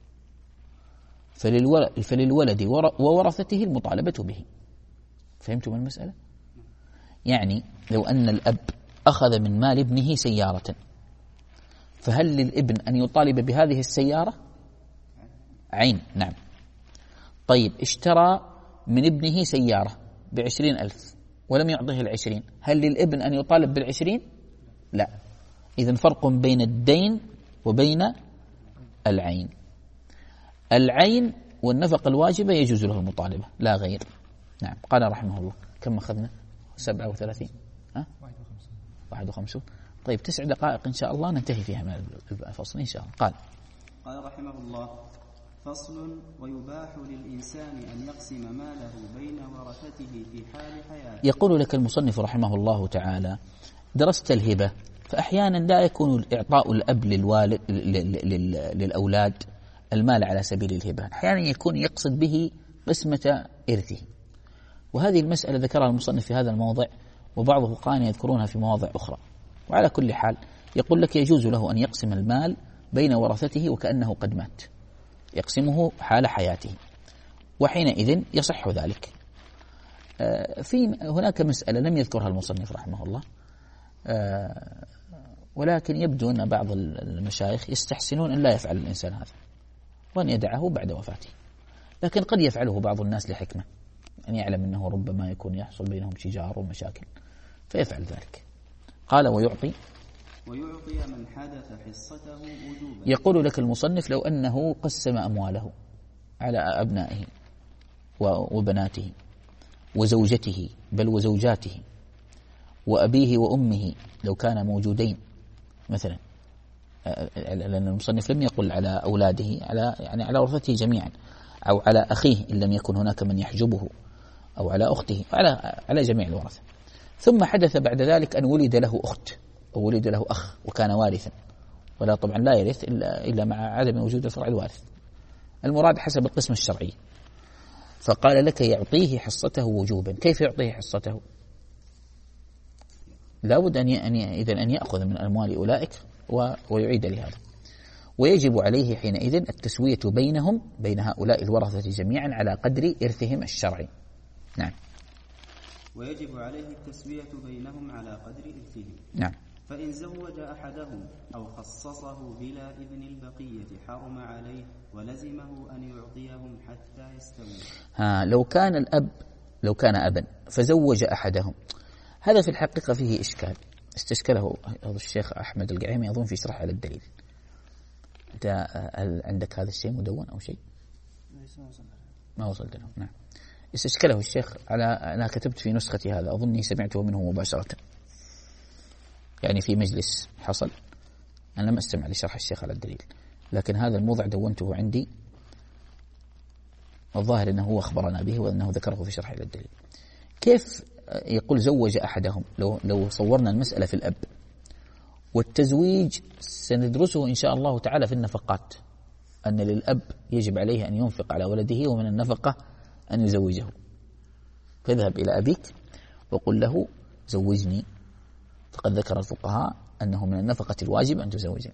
فللولد, فللولد وورثته المطالبة به. فهمتم المسألة؟ يعني لو أن الأب أخذ من مال ابنه سيارة، فهل للابن أن يطالب بهذه السيارة؟ عين، نعم. طيب اشترى من ابنه سيارة بعشرين ألف ولم يعطيه العشرين، هل للابن أن يطالب بالعشرين؟ لا. إذن فرق بين الدين وبين العين. العين والنفقة الواجبة يجوز له المطالبة لا غير. نعم. قال رحمه الله كم أخذنا؟ سبعة وثلاثين ها؟ واحد وخمسون. طيب تسع دقائق إن شاء الله ننتهي فيها من الفصل إن شاء الله. قال قال رحمه الله فصل ويباح للإنسان أن يقسم ماله بين ورثته في حال حياته. يقول لك المصنف رحمه الله تعالى درست الهبة، فأحيانا لا يكون إعطاء الأب للوالد للأولاد المال على سبيل الهبة، أحيانا يكون يقصد به قسمة إرثه، وهذه المسألة ذكرها المصنف في هذا الموضع وبعض الفقهاء يذكرونها في مواضع أخرى. وعلى كل حال يقول لك يجوز له أن يقسم المال بين ورثته وكأنه قد مات، يقسمه حال حياته، وحينئذ يصح ذلك. في هناك مسألة لم يذكرها المصنف رحمه الله، ولكن يبدو أن بعض المشايخ يستحسنون أن لا يفعل الإنسان هذا وأن يدعه بعد وفاته، لكن قد يفعله بعض الناس لحكمة، أن يعلم أنه ربما يكون يحصل بينهم شجار ومشاكل فيفعل ذلك. قال ويعطي ويعطي من حدث حصته وجوبا. يقول لك المصنف لو أنه قسم أمواله على أبنائه وبناته وزوجته بل وزوجاته وأبيه وأمه لو كان موجودين مثلا، لأن المصنف لم يقل على أولاده، على يعني على ورثته جميعا، أو على أخيه إن لم يكن هناك من يحجبه، أو على أخته، على على جميع الورثة. ثم حدث بعد ذلك أن ولد له أخت أو ولد له أخ وكان وارثا، ولا طبعا لا يرث إلا, إلا مع عدم وجود الفرع الوارث، المراد حسب القسم الشرعي. فقال لك يعطيه حصته وجوبا. كيف يعطيه حصته؟ لا بد أن إذن أن يأخذ من أموال أولئك ويعيد لهذا، ويجب عليه حينئذ التسوية بينهم بين هؤلاء الورثة جميعا على قدر إرثهم الشرعي. نعم. ويجب عليه التسوية بينهم على قدر إرثهم. نعم. فإن زوج أحدهم أو خصصه بلا إذن البقية حرم عليه ولزمه أن يعطيهم حتى يستوي. ها لو كان الأب لو كان أبا فزوج أحدهم، هذا في الحقيقة فيه إشكال استشكله الشيخ أحمد القعيمي أظن في شرح على الدليل. أنت هل عندك هذا الشيء مدون أو شيء؟ ما وصلت له. نعم. استشكله الشيخ على أنا كتبت في نسختي هذا، أظني سمعته منه مباشرة يعني في مجلس حصل، أنا لم أستمع لشرح الشيخ على الدليل، لكن هذا الموضع دونته عندي، والظاهر أنه هو أخبرنا به وأنه ذكره في شرح على الدليل. كيف يقول زوج أحدهم؟ لو, لو صورنا المسألة في الأب، والتزويج سندرسه إن شاء الله تعالى في النفقات، أن للأب يجب عليه أن ينفق على ولده، ومن النفقة أن يزوجه. فاذهب إلى أبيك وقل له زوجني، فقد ذكر الفقهاء أنه من النفقة الواجب أن تزوجه،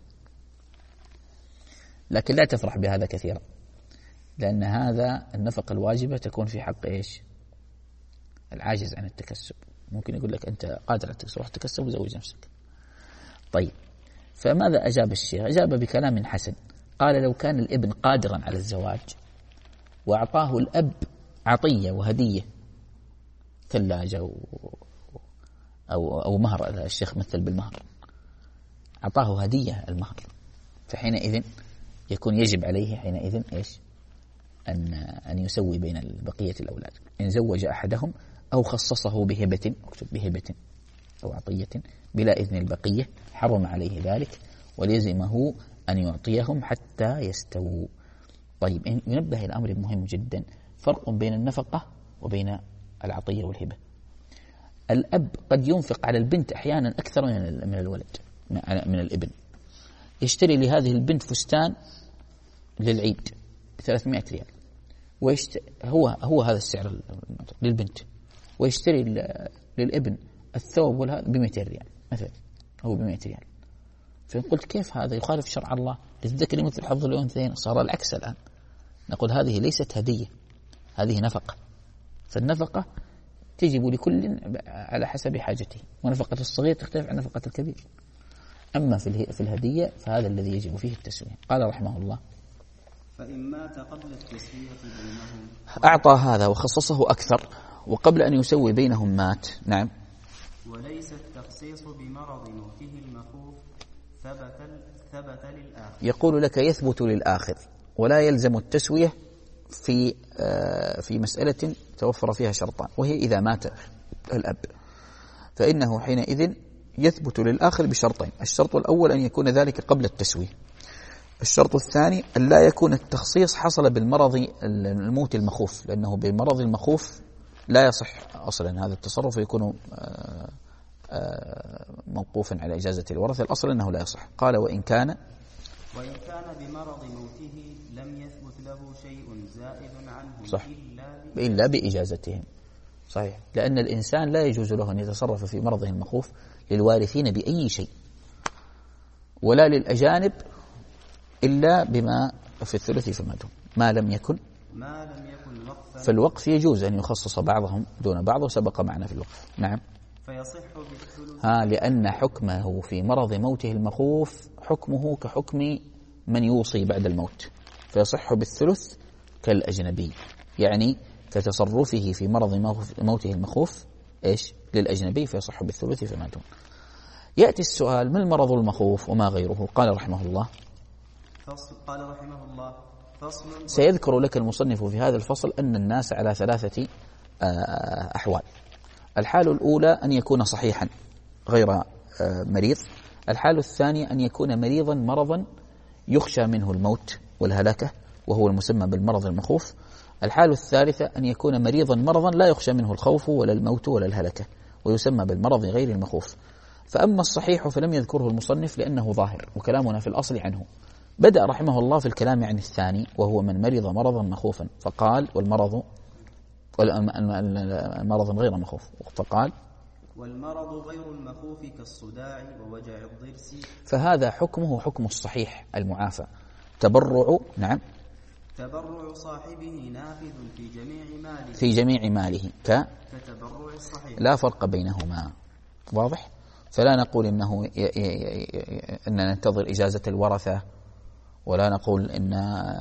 لكن لا تفرح بهذا كثيرا، لأن هذا النفقة الواجبة تكون في حق إيش؟ العاجز عن التكسب. ممكن يقول لك أنت قادر على التكسب، روح تكسب وزوج نفسك. طيب، فماذا أجاب الشيخ؟ أجاب بكلام حسن، قال لو كان الابن قادرا على الزواج وأعطاه الأب عطية وهدية، ثلاجة و... أو, أو مهر، الشيخ مثل بالمهر، أعطاه هدية المهر، فحينئذ يكون يجب عليه حينئذ إيش؟ أن, أن يسوي بين بقية الأولاد. إن زوج أحدهم أو خصصه بهبة، اكتب بهبة أو عطية بلا إذن البقية حرم عليه ذلك، ولزمه أن يعطيهم حتى يستووا. طيب، ينبه الأمر مهم جدا، فرق بين النفقة وبين العطية والهبة. الأب قد ينفق على البنت أحيانا أكثر من الولد من الابن. يشتري لهذه البنت فستان للعيد بثلاثمائة ريال، ويشت... هو هو هذا السعر للبنت، ويشتري للابن الثوب والهذا بمئتين ريال مثلا، هو بمئة ريال. فإن قلت كيف هذا يخالف شرع الله؟ للذكر مثل حظ الأنثيين. صار العكس الآن، نقول هذه ليست هدية، هذه نفقة. فالنفقة تجب لكل على حسب حاجته، ونفقة الصغير تختلف عن نفقة الكبير. أما في في الهدية فهذا الذي يجب فيه التسوية. قال رحمه الله: فإن مات قبل التسوية بينهم، أعطى هذا وخصصه أكثر، وقبل أن يسوي بينهم مات. نعم. وليس التخصيص بمرض موته المخوف ثبت ثبت للآخر. يقول لك يثبت للآخر، ولا يلزم التسوية في في مسألة توفر فيها شرطان، وهي إذا مات الأب فإنه حينئذ يثبت للآخر بشرطين. الشرط الأول أن يكون ذلك قبل التسوية. الشرط الثاني أن لا يكون التخصيص حصل بالمرض الموت المخوف، لأنه بالمرض المخوف لا يصح أصلا هذا التصرف، ويكون موقوفا على إجازة الورثة. الأصل أنه لا يصح. قال: وإن كان وإن كان بمرض موته لم يثبت له شيء زائد عنه صح. إلا, إلا بإجازتهم. صحيح، لأن الإنسان لا يجوز له أن يتصرف في مرضه المخوف للوارثين بأي شيء، ولا للأجانب إلا بما في الثلث فما دون، ما لم يكن ما لم يكن وقفا. فالوقف يجوز أن يخصص بعضهم دون بعض، وسبق معنا في الوقف. نعم. فيصح بالثلث. ها لأن حكمه في مرض موته المخوف حكمه كحكم من يوصي بعد الموت، فيصح بالثلث كالأجنبي، يعني كتصرفه في مرض موته المخوف إيش للأجنبي، فيصح بالثلث فما دون. يأتي السؤال: ما المرض المخوف وما غيره؟ قال رحمه الله: فصل. قال رحمه الله: فصل. سيذكر لك المصنف في هذا الفصل أن الناس على ثلاثة أحوال. الحال الأولى أن يكون صحيحا غير مريض. الحال الثانية أن يكون مريضا مرضا يخشى منه الموت والهلكة، وهو المسمى بالمرض المخوف. الحال الثالثة أن يكون مريضا مرضا لا يخشى منه الخوف ولا الموت ولا الهلكة، ويسمى بالمرض غير المخوف. فأما الصحيح فلم يذكره المصنف لأنه ظاهر، وكلامنا في الأصل عنه. بدأ رحمه الله في الكلام عن الثاني، وهو من مرض مرضا مخوفا، فقال: والمرض المرض غير مخوف، فقال: والمرض غير المخوف كالصداع ووجع الضرس. فهذا حكمه حكم الصحيح المعافى. تبرع نعم تبرع صاحبه نافذ في جميع ماله في جميع ماله ك كتبرع الصحيح، لا فرق بينهما. واضح؟ فلا نقول إنه ي... ي... ي... أننا ننتظر إجازة الورثة، ولا نقول إن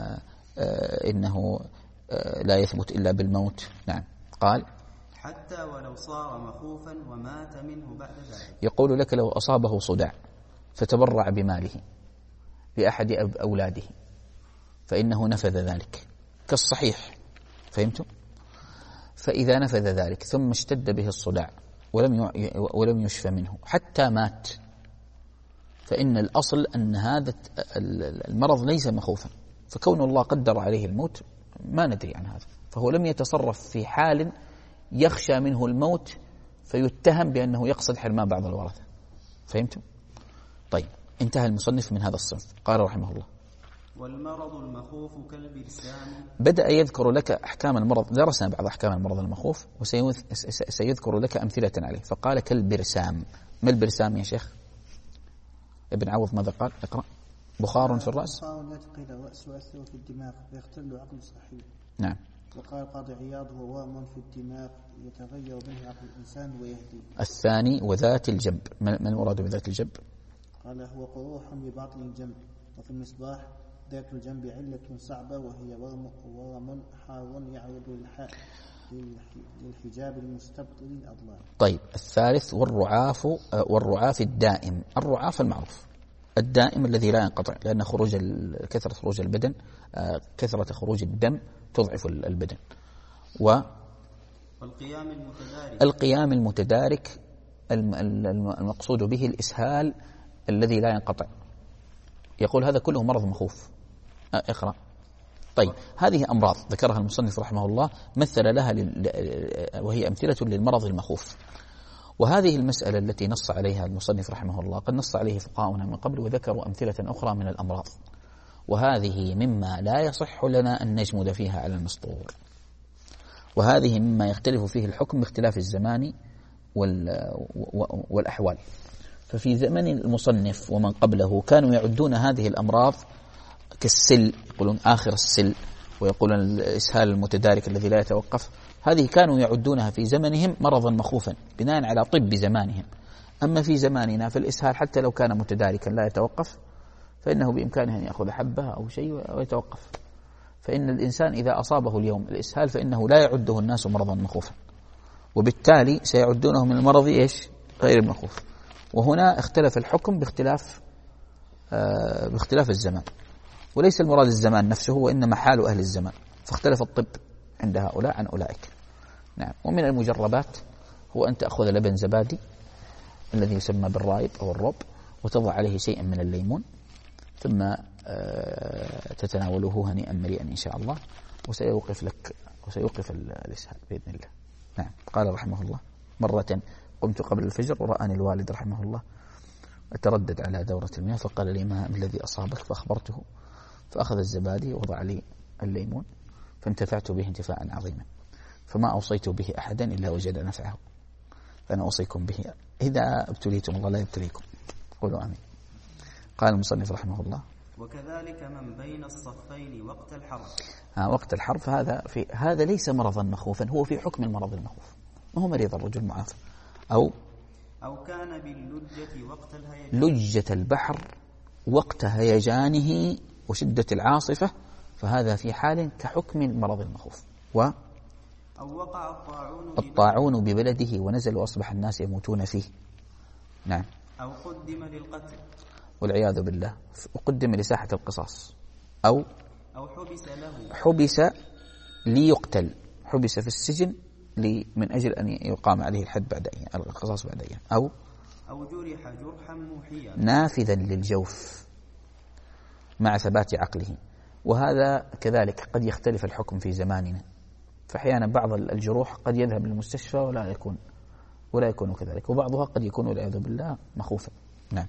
إنه لا يثبت إلا بالموت. نعم. قال: حتى ولو صار مخوفا ومات منه بعد ذلك. يقول لك: لو أصابه صداع فتبرع بماله لأحد أولاده فإنه نفذ ذلك كالصحيح، فهمتم؟ فإذا نفذ ذلك ثم اشتد به الصداع ولم ولم يشفى منه حتى مات، فإن الأصل أن هذا المرض ليس مخوفا، فكون الله قدر عليه الموت ما ندري عن هذا، فهو لم يتصرف في حال يخشى منه الموت فيتهم بأنه يقصد حرمان بعض الورثة. فهمتم؟ طيب، انتهى المصنف من هذا الصنف. قال رحمه الله: والمرض المخوف كالبرسام. بدأ يذكر لك أحكام المرض. درسنا بعض أحكام المرض المخوف وسيذكر لك أمثلة عليه. فقال: كالبرسام. ما البرسام يا شيخ ابن عوض؟ ماذا قال؟ اقرأ. بخار في الرأس. بخار يثقل الرأس ويأثر في الدماغ ويختل عقل صحيح. نعم. وقال قاضي عياض: هو وام في الدماغ يتغير به عقل الإنسان ويهدي. الثاني: وذات الجنب. ما المراد بذات الجنب؟ قال: هو قروح بباطن الجنب. وفي المصباح: ذات الجنب علة صعبة وهي ورم, ورم حار يعرض للحجاب المستبطن الأضلاع. طيب، الثالث: والرعاف. والرعاف الدائم. الرعاف المعروف الدائم الذي لا ينقطع، لأن خروج كثرة خروج البدن كثرة خروج الدم تضعف البدن. و والقيام المتدارك. القيام المتدارك المقصود به الإسهال الذي لا ينقطع. يقول هذا كله مرض مخوف. اقرأ. طيب هذه أمراض ذكرها المصنف رحمه الله، مثل لها لل... وهي أمثلة للمرض المخوف. وهذه المسألة التي نص عليها المصنف رحمه الله قد نص عليه فقهاؤنا من قبل وذكروا أمثلة أخرى من الأمراض، وهذه مما لا يصح لنا أن نجمد فيها على المسطور، وهذه مما يختلف فيه الحكم باختلاف الزمان وال... والأحوال. ففي زمن المصنف ومن قبله كانوا يعدون هذه الأمراض كالسل، يقولون آخر السل، ويقولون الإسهال المتدارك الذي لا يتوقف، هذه كانوا يعدونها في زمنهم مرضا مخوفا بناء على طب زمانهم. أما في زماننا فالإسهال حتى لو كان متداركا لا يتوقف فإنه بإمكانه أن يأخذ حبة أو شيء ويتوقف. فإن الإنسان إذا أصابه اليوم الإسهال فإنه لا يعده الناس مرضا مخوفا، وبالتالي سيعدونه من المرض إيش؟ غير المخوف. وهنا اختلف الحكم باختلاف آه باختلاف الزمان، وليس المراد الزمان نفسه وإنما حال أهل الزمان، فاختلف الطب عند هؤلاء عن أولئك. نعم. ومن المجربات هو أن تأخذ لبن زبادي الذي يسمى بالرايب أو الروب وتضع عليه شيئا من الليمون، ثم آه تتناوله هنيئا مريئا إن شاء الله، وسيوقف لك وسيوقف الإسهال بإذن الله. نعم. قال رحمه الله: مرة قمت قبل الفجر ورآني الوالد رحمه الله أتردد على دورة المياه، فقال لي: ما الذي أصابك؟ فأخبرته، فأخذ الزبادي ووضع لي الليمون، فانتفعت به انتفاعا عظيما، فما أوصيت به أحدا إلا وجد نفعه، فأنا أوصيكم به إذا ابتليتم الله لا يبتليكم، قولوا آمين. قال المصنف رحمه الله: وكذلك من بين الصفين وقت الحرب. ها وقت الحرب هذا في هذا ليس مرضا مخوفا، هو في حكم المرض المخوف، ما هو مريض الرجل معافى. أو أو كان باللجة وقت الهيجان، لجة البحر وقت هيجانه وشدة العاصفة، فهذا في حال كحكم المرض المخوف. و أو وقع الطاعون الطاعون ببلده ونزل وأصبح الناس يموتون فيه. نعم. أو قدم للقتل والعياذ بالله، وقدم لساحة القصاص. أو أو حبس له حبس ليقتل، حبس في السجن من أجل أن يقام عليه الحد بعد أيام، القصاص بعد أيام. أو أو جرح جرحا موحيا نافذا للجوف مع ثبات عقله، وهذا كذلك قد يختلف الحكم في زماننا، فأحيانا بعض الجروح قد يذهب للمستشفى ولا يكون ولا يكون كذلك، وبعضها قد يكون والعياذ بالله مخوفا. نعم.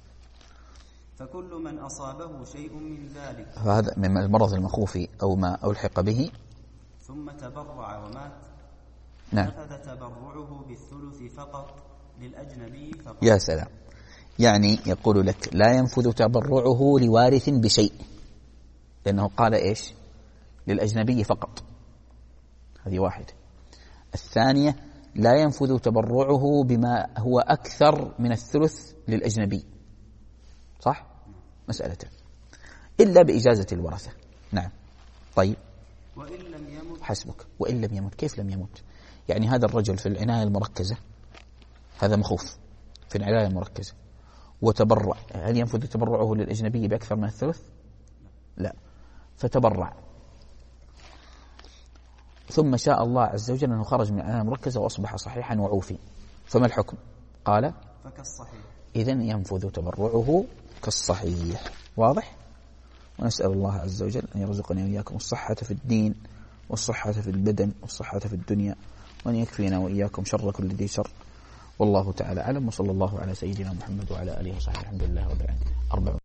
فكل من أصابه شيء من ذلك، فهذا من المرض المخوف أو ما ألحق به ثم تبرع ومات، نعم، نفذ تبرعه بالثلث فقط للأجنبي فقط. يا سلام، يعني يقول لك لا ينفذ تبرعه لوارث بشيء، لأنه قال إيش؟ للأجنبي فقط، هذه واحدة. الثانية لا ينفذ تبرعه بما هو أكثر من الثلث للأجنبي، صح؟ مسألة إلا بإجازة الورثة. نعم. طيب، وإن لم يمت حسبك. وإن لم يمت، كيف لم يمت؟ يعني هذا الرجل في العناية المركزة، هذا مخوف في العناية المركزة وتبرع، هل ينفذ تبرعه للأجنبي بأكثر من الثلث؟ لا. فتبرع، ثم شاء الله عز وجل أنه خرج من العناية المركزة وأصبح صحيحا وعوفي، فما الحكم؟ قال فكالصحيح، إذن ينفذ تبرعه كالصحيح. واضح؟ ونسأل الله عز وجل أن يرزقنا وإياكم الصحة في الدين والصحة في البدن والصحة في الدنيا، وأن يكفينا وإياكم شر كل ذي شر. والله تعالى أعلم، وصلى الله على سيدنا محمد وعلى آله وصحبه. الحمد لله رب العالمين. أربع